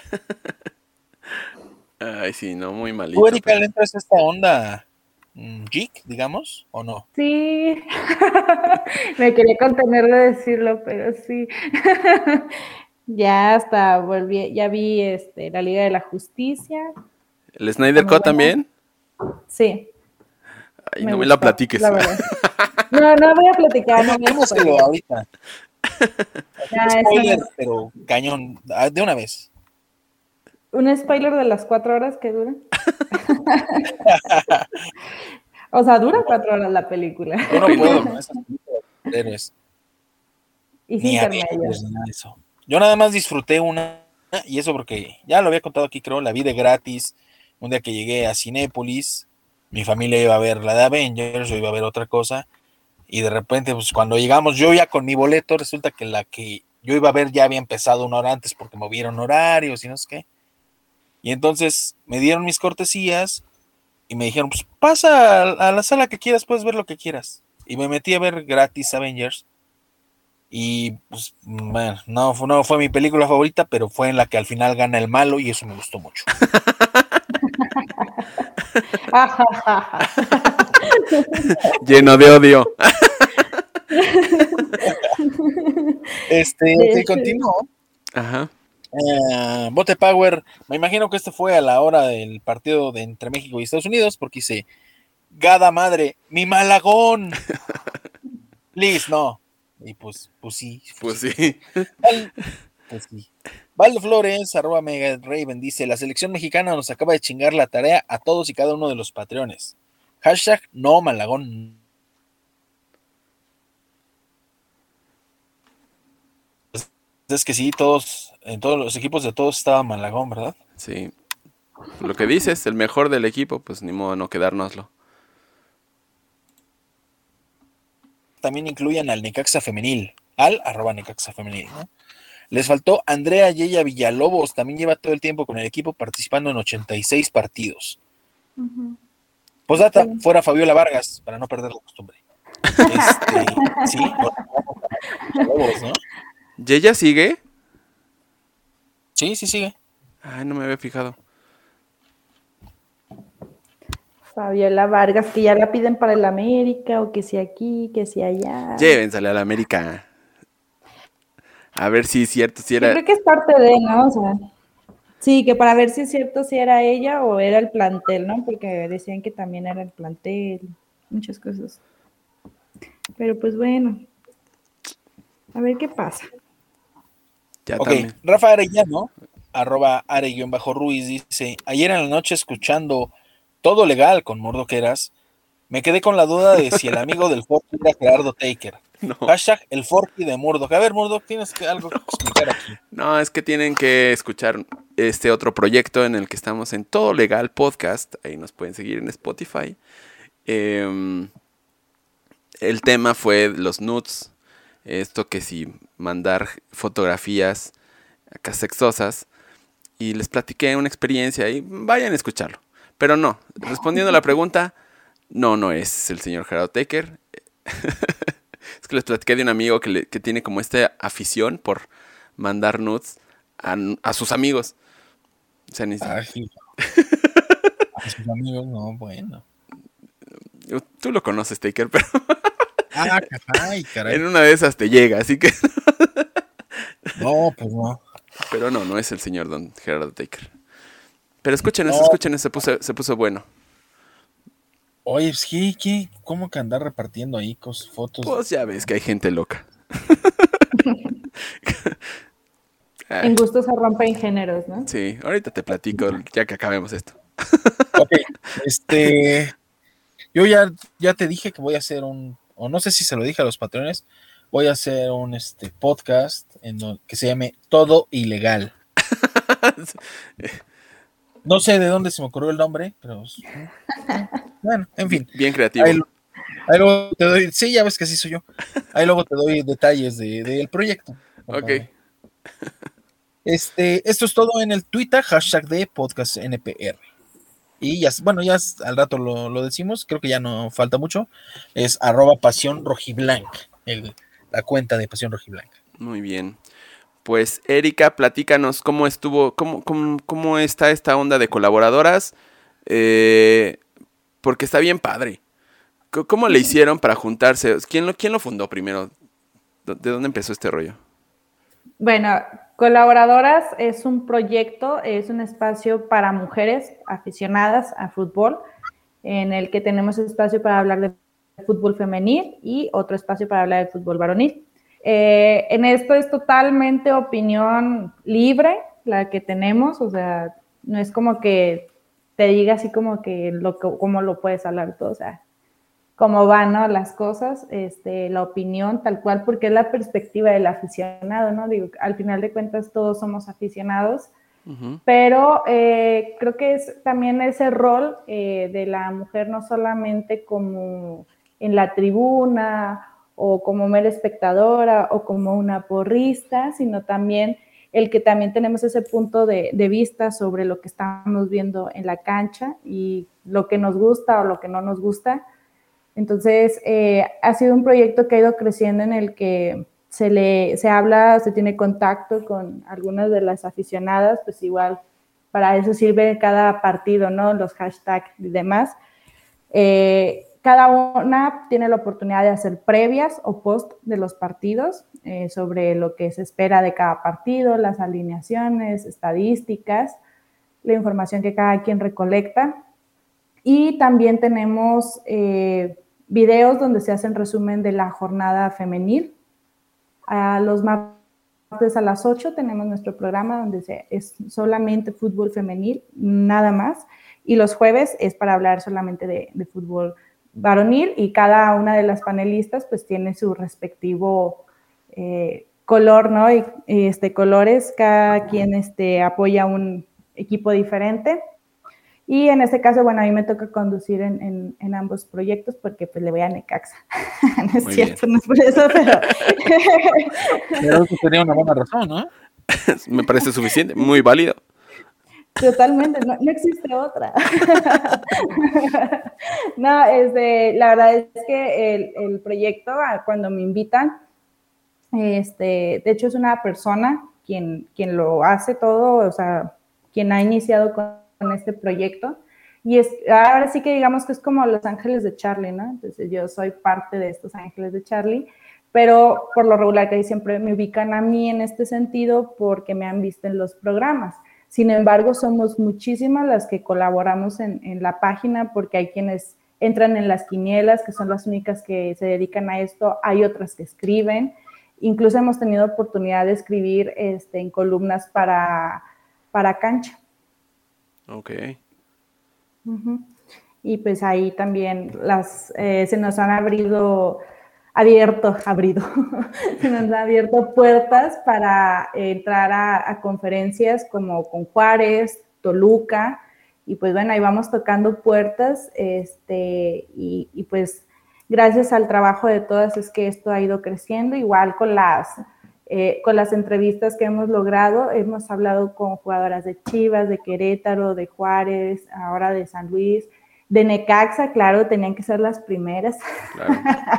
Ay, sí, no, muy malito. ¿Tú, Erika, Pero... le entras a esta onda geek, digamos, o no? Sí, me quería contener de decirlo, pero sí. Ya hasta volví, ya vi la Liga de la Justicia. ¿El Snyder Cut Buena. también? Sí. Ay, no me la platiques. La verdad. No voy a platicar. Démoselo ahorita. Ya, Spoiler, pero cañón, de una vez. Un spoiler de las 4 horas que dura. O sea, dura 4 horas la película. Yo no puedo con esas películas de héroes. Y sin Avengers, ni nada de eso. Yo nada más disfruté una, y eso porque ya lo había contado aquí, creo, la vi de gratis. Un día que llegué a Cinépolis, mi familia iba a ver la de Avengers, yo iba a ver otra cosa, y de repente, pues cuando llegamos, yo ya con mi boleto, resulta que la que yo iba a ver ya había empezado 1 hora antes porque movieron horarios y no sé qué. Y entonces me dieron mis cortesías y me dijeron, pues pasa a la sala que quieras, puedes ver lo que quieras. Y me metí a ver gratis Avengers. Y pues, bueno, no fue mi película favorita, pero fue en la que al final gana el malo y eso me gustó mucho. Lleno de odio. Que continuó. Ajá. Bote Power, me imagino que este fue a la hora del partido de entre México y Estados Unidos, porque dice, Gada madre, mi Malagón. Please, no. Y pues sí. Pues sí. Pues sí. Valdo Flores, @Mega Raven, dice, la selección mexicana nos acaba de chingar la tarea a todos y cada uno de los patreones. Hashtag no Malagón. Es que sí, en todos los equipos de todos estaba Malagón, ¿verdad? Sí. Lo que dices, el mejor del equipo, pues ni modo no quedárnoslo. También incluyen al Necaxa Femenil, al @Necaxa Femenil, ¿no? Les faltó Andrea Yeya Villalobos, también lleva todo el tiempo con el equipo participando en 86 partidos. Posdata, fuera Fabiola Vargas, para no perder la costumbre. Sí, Villalobos, ¿no? ¿Yeya sigue? Sí, sigue. Ay, no me había fijado. Fabiola Vargas, que ya la piden para el América, o que si aquí, que si allá. Llévensale a la América. A ver si es cierto, si era... Yo creo que es parte de, ¿no? O sea, sí, que para ver si es cierto si era ella o era el plantel, ¿no? Porque decían que también era el plantel, muchas cosas. Pero pues bueno, a ver qué pasa. Ya ok, también. Rafa Arellano, @Are_Ruiz, dice, ayer en la noche escuchando Todo Legal con Mordoqueras, me quedé con la duda de si el amigo del Forky era Gerardo Taker. No. Hashtag el Forky de Murdoch. A ver, Murdoch, tienes algo que explicar aquí. No, es que tienen que escuchar este otro proyecto en el que estamos en Todo Legal Podcast. Ahí nos pueden seguir en Spotify. El tema fue los nudes. Esto que si mandar fotografías acá sexosas. Y les platiqué una experiencia y vayan a escucharlo. Pero no, respondiendo a la pregunta, no es el señor Gerardo Taker. Es que les platiqué de un amigo que tiene como esta afición por mandar nudes a sus amigos. O sea, Sí. A sus amigos, no, bueno. Tú lo conoces, Taker, pero... caray. En una de esas te llega, así que... No, pues no. Pero no es el señor don Gerardo Taker. Pero escuchen No. eso, se puso bueno. Oye, ¿cómo que andar repartiendo ahí fotos? Pues ya ves que hay gente loca. En gusto se rompen géneros, ¿no? Sí, ahorita te platico ya que acabemos esto. Ok, yo ya te dije que voy a hacer o no sé si se lo dije a los patrones, voy a hacer un podcast que se llame Todo Ilegal. No sé de dónde se me ocurrió el nombre, pero bueno, en fin. Bien creativo. Ahí luego te doy, sí, ya ves que así soy yo. Ahí luego te doy detalles del proyecto. Ok. Esto es todo en el Twitter, hashtag de podcast NPR. Y ya, bueno, ya al rato lo decimos, creo que ya no falta mucho. Es @pasión rojiblanca, la cuenta de Pasión Rojiblanca. Muy bien. Pues, Erika, platícanos cómo estuvo, cómo está esta onda de colaboradoras, porque está bien padre. ¿Cómo le hicieron para juntarse? ¿Quién lo fundó primero? ¿De dónde empezó este rollo? Bueno, Colaboradoras es un proyecto, es un espacio para mujeres aficionadas a fútbol, en el que tenemos espacio para hablar de fútbol femenil y otro espacio para hablar de fútbol varonil. En esto es totalmente opinión libre la que tenemos, o sea, no es como que te diga así como que cómo lo puedes hablar todo, o sea, cómo van, ¿no?, las cosas, la opinión tal cual, porque es la perspectiva del aficionado, ¿no? Digo, al final de cuentas todos somos aficionados, pero creo que es también ese rol de la mujer, no solamente como en la tribuna o como mera espectadora o como una porrista, sino también el que también tenemos ese punto de vista sobre lo que estamos viendo en la cancha y lo que nos gusta o lo que no nos gusta. Entonces, ha sido un proyecto que ha ido creciendo en el que se habla, se tiene contacto con algunas de las aficionadas, pues igual para eso sirve cada partido, ¿no? Los hashtags y demás. Cada una tiene la oportunidad de hacer previas o post de los partidos sobre lo que se espera de cada partido, las alineaciones, estadísticas, la información que cada quien recolecta. Y también tenemos videos donde se hacen resumen de la jornada femenil. A los martes a las 8 tenemos nuestro programa donde es solamente fútbol femenil, nada más. Y los jueves es para hablar solamente de fútbol varonil, y cada una de las panelistas pues tiene su respectivo color, ¿no? Y colores, cada quien apoya un equipo diferente. Y en este caso, bueno, a mí me toca conducir en ambos proyectos porque pues le voy a Necaxa. No es Muy cierto, bien. no es por eso, pero... Pero eso sería una buena razón, ¿no? Me parece suficiente, muy válido. Totalmente, no existe otra. No, la verdad es que el proyecto, cuando me invitan, de hecho es una persona quien lo hace todo, o sea, quien ha iniciado con este proyecto, y ahora sí que digamos que es como los ángeles de Charlie, ¿no? Entonces yo soy parte de estos ángeles de Charlie, pero por lo regular que ahí siempre me ubican a mí en este sentido porque me han visto en los programas. Sin embargo, somos muchísimas las que colaboramos en la página, porque hay quienes entran en las quinielas, que son las únicas que se dedican a esto, hay otras que escriben, incluso hemos tenido oportunidad de escribir en columnas para Cancha. Ok. Y pues ahí también se nos han abierto se nos han abierto puertas para entrar a conferencias como con Juárez, Toluca, y pues bueno, ahí vamos tocando puertas, y pues gracias al trabajo de todas es que esto ha ido creciendo, igual con las entrevistas que hemos logrado. Hemos hablado con jugadoras de Chivas, de Querétaro, de Juárez, ahora de San Luis, de Necaxa, claro, tenían que ser las primeras. Claro.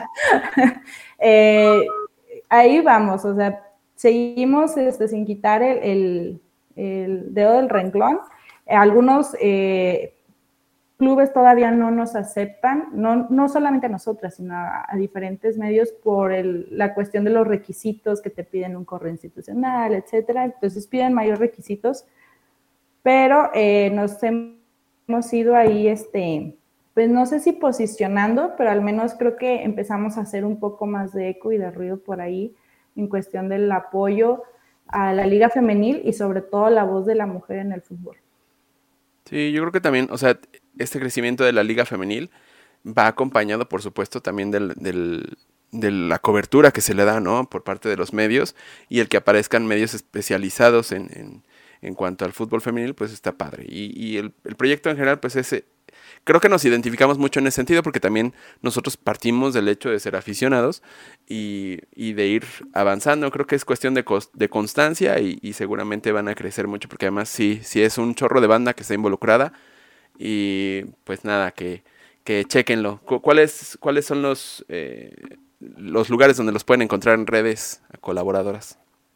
Ahí vamos, o sea, seguimos sin quitar el dedo del renglón. Algunos clubes todavía no nos aceptan, no solamente a nosotras, sino a diferentes medios por la cuestión de los requisitos que te piden un correo institucional, etcétera. Entonces piden mayores requisitos, pero nos hemos ido ahí, pues no sé si posicionando, pero al menos creo que empezamos a hacer un poco más de eco y de ruido por ahí en cuestión del apoyo a la liga femenil y sobre todo la voz de la mujer en el fútbol. Sí, yo creo que también, o sea, este crecimiento de la liga femenil va acompañado, por supuesto, también la cobertura que se le da, ¿no? Por parte de los medios, y el que aparezcan medios especializados en cuanto al fútbol femenil, pues está padre. Y el proyecto en general, pues creo que nos identificamos mucho en ese sentido, porque también nosotros partimos del hecho de ser aficionados y de ir avanzando. Creo que es cuestión de constancia y seguramente van a crecer mucho, porque además sí es un chorro de banda que está involucrada. Y pues nada, que chequenlo. ¿Cuáles son los lugares donde los pueden encontrar en redes colaboradoras?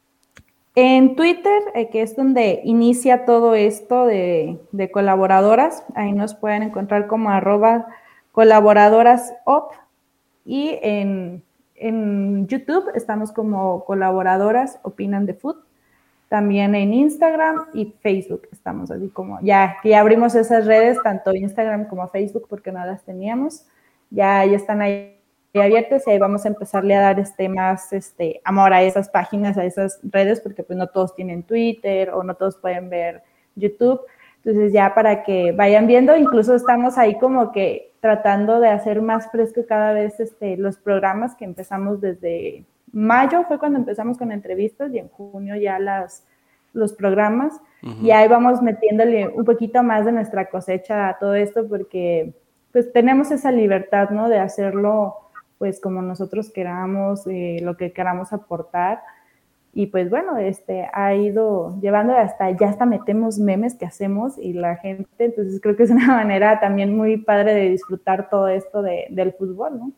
En Twitter, que es donde inicia todo esto de colaboradoras, ahí nos pueden encontrar como @colaboradorasop, y en YouTube estamos como Colaboradoras Opinan de Fútbol. También en Instagram y Facebook estamos así como, ya abrimos esas redes, tanto Instagram como Facebook, porque no las teníamos, ya están ahí abiertas, y ahí vamos a empezarle a dar más amor a esas páginas, a esas redes, porque pues no todos tienen Twitter o no todos pueden ver YouTube. Entonces ya para que vayan viendo, incluso estamos ahí como que tratando de hacer más fresco cada vez los programas, que empezamos desde mayo, fue cuando empezamos con entrevistas, y en junio ya los programas. Uh-huh. Y ahí vamos metiéndole un poquito más de nuestra cosecha a todo esto, porque pues tenemos esa libertad, ¿no? De hacerlo pues como nosotros queramos, lo que queramos aportar. Y pues bueno, ha ido llevando hasta metemos memes que hacemos y la gente, entonces creo que es una manera también muy padre de disfrutar todo esto del fútbol, ¿no?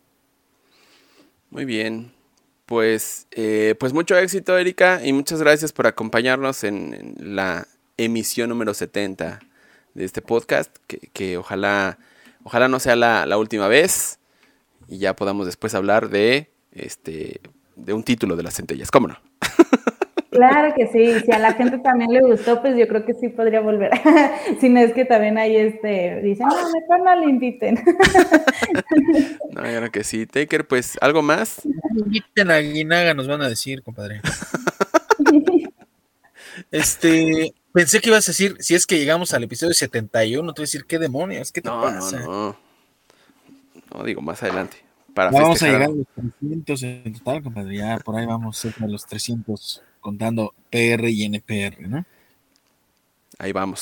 Muy bien. Pues mucho éxito, Erika, y muchas gracias por acompañarnos en la emisión número 70 de este podcast, que ojalá no sea la última vez, y ya podamos después hablar de un título de las centellas, ¿cómo no? Claro que sí, si a la gente también le gustó, pues yo creo que sí podría volver. Si no es que también ahí dicen, no, mejor no le inviten. No, claro que sí. Taker, pues, ¿algo más? Inviten a Guinaga, nos van a decir, compadre. Pensé que ibas a decir, si es que llegamos al episodio 71, te voy a decir, ¿qué demonios? ¿Qué te pasa? No, digo, más adelante. Vamos a llegar a los 300 en total, compadre. Ya por ahí vamos cerca de los 300, contando PR y NPR, ¿no? Ahí vamos.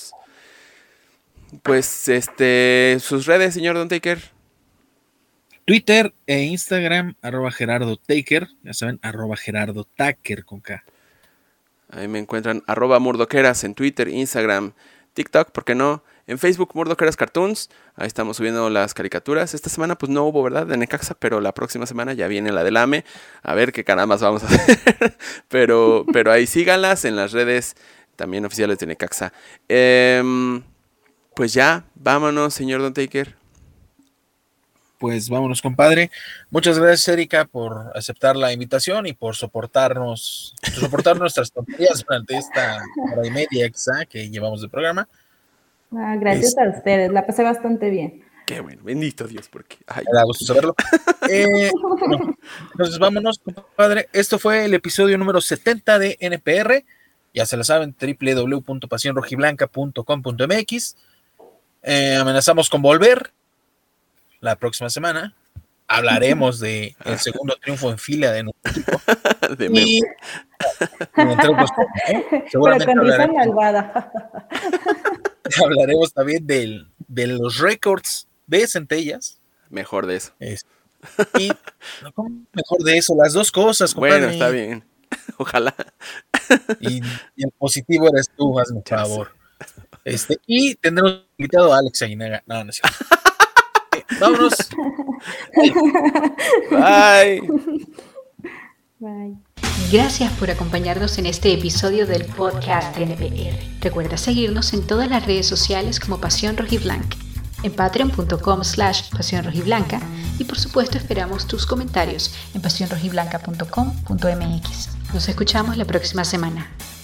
Pues, sus redes, señor Don Taker. Twitter e Instagram, @GerardoTaker, ya saben, @GerardoTaker con K. Ahí me encuentran @Murdoqueras en Twitter, Instagram, TikTok, ¿por qué no? En Facebook, Murdoqueras Cartoons, ahí estamos subiendo las caricaturas. Esta semana pues no hubo, ¿verdad?, de Necaxa, pero la próxima semana ya viene la del AME, a ver qué carambas vamos a hacer. pero ahí síganlas en las redes también oficiales de Necaxa. Pues ya, vámonos, señor Don Taker. Pues vámonos, compadre. Muchas gracias, Erika, por aceptar la invitación y por soportar nuestras tonterías durante esta hora y media que llevamos de programa. Gracias a ustedes, la pasé bastante bien. Qué bueno, bendito Dios, porque... Ay. Me da gusto saberlo. Bueno, entonces vámonos, compadre. Esto fue el episodio número 70 de NPR. Ya se lo saben, www.pasionrojiblanca.com.mx. Amenazamos con volver la próxima semana. Hablaremos de el segundo triunfo en fila de nuestro equipo. Y seguramente pero con risa malvada. Hablaremos también de los récords de centellas. Mejor de eso. Y mejor de eso, las dos cosas, compadre. Bueno, está bien. Ojalá. Y el positivo eres tú, hazme un favor. Y tendremos invitado a Alex Aguinaga. No es cierto. Vámonos. Bye. Bye. Gracias por acompañarnos en este episodio del podcast de NPR. Recuerda seguirnos en todas las redes sociales como Pasión Rojiblanca, en patreon.com/Pasión Rojiblanca, y por supuesto esperamos tus comentarios en pasionrojiblanca.com.mx. Nos escuchamos la próxima semana.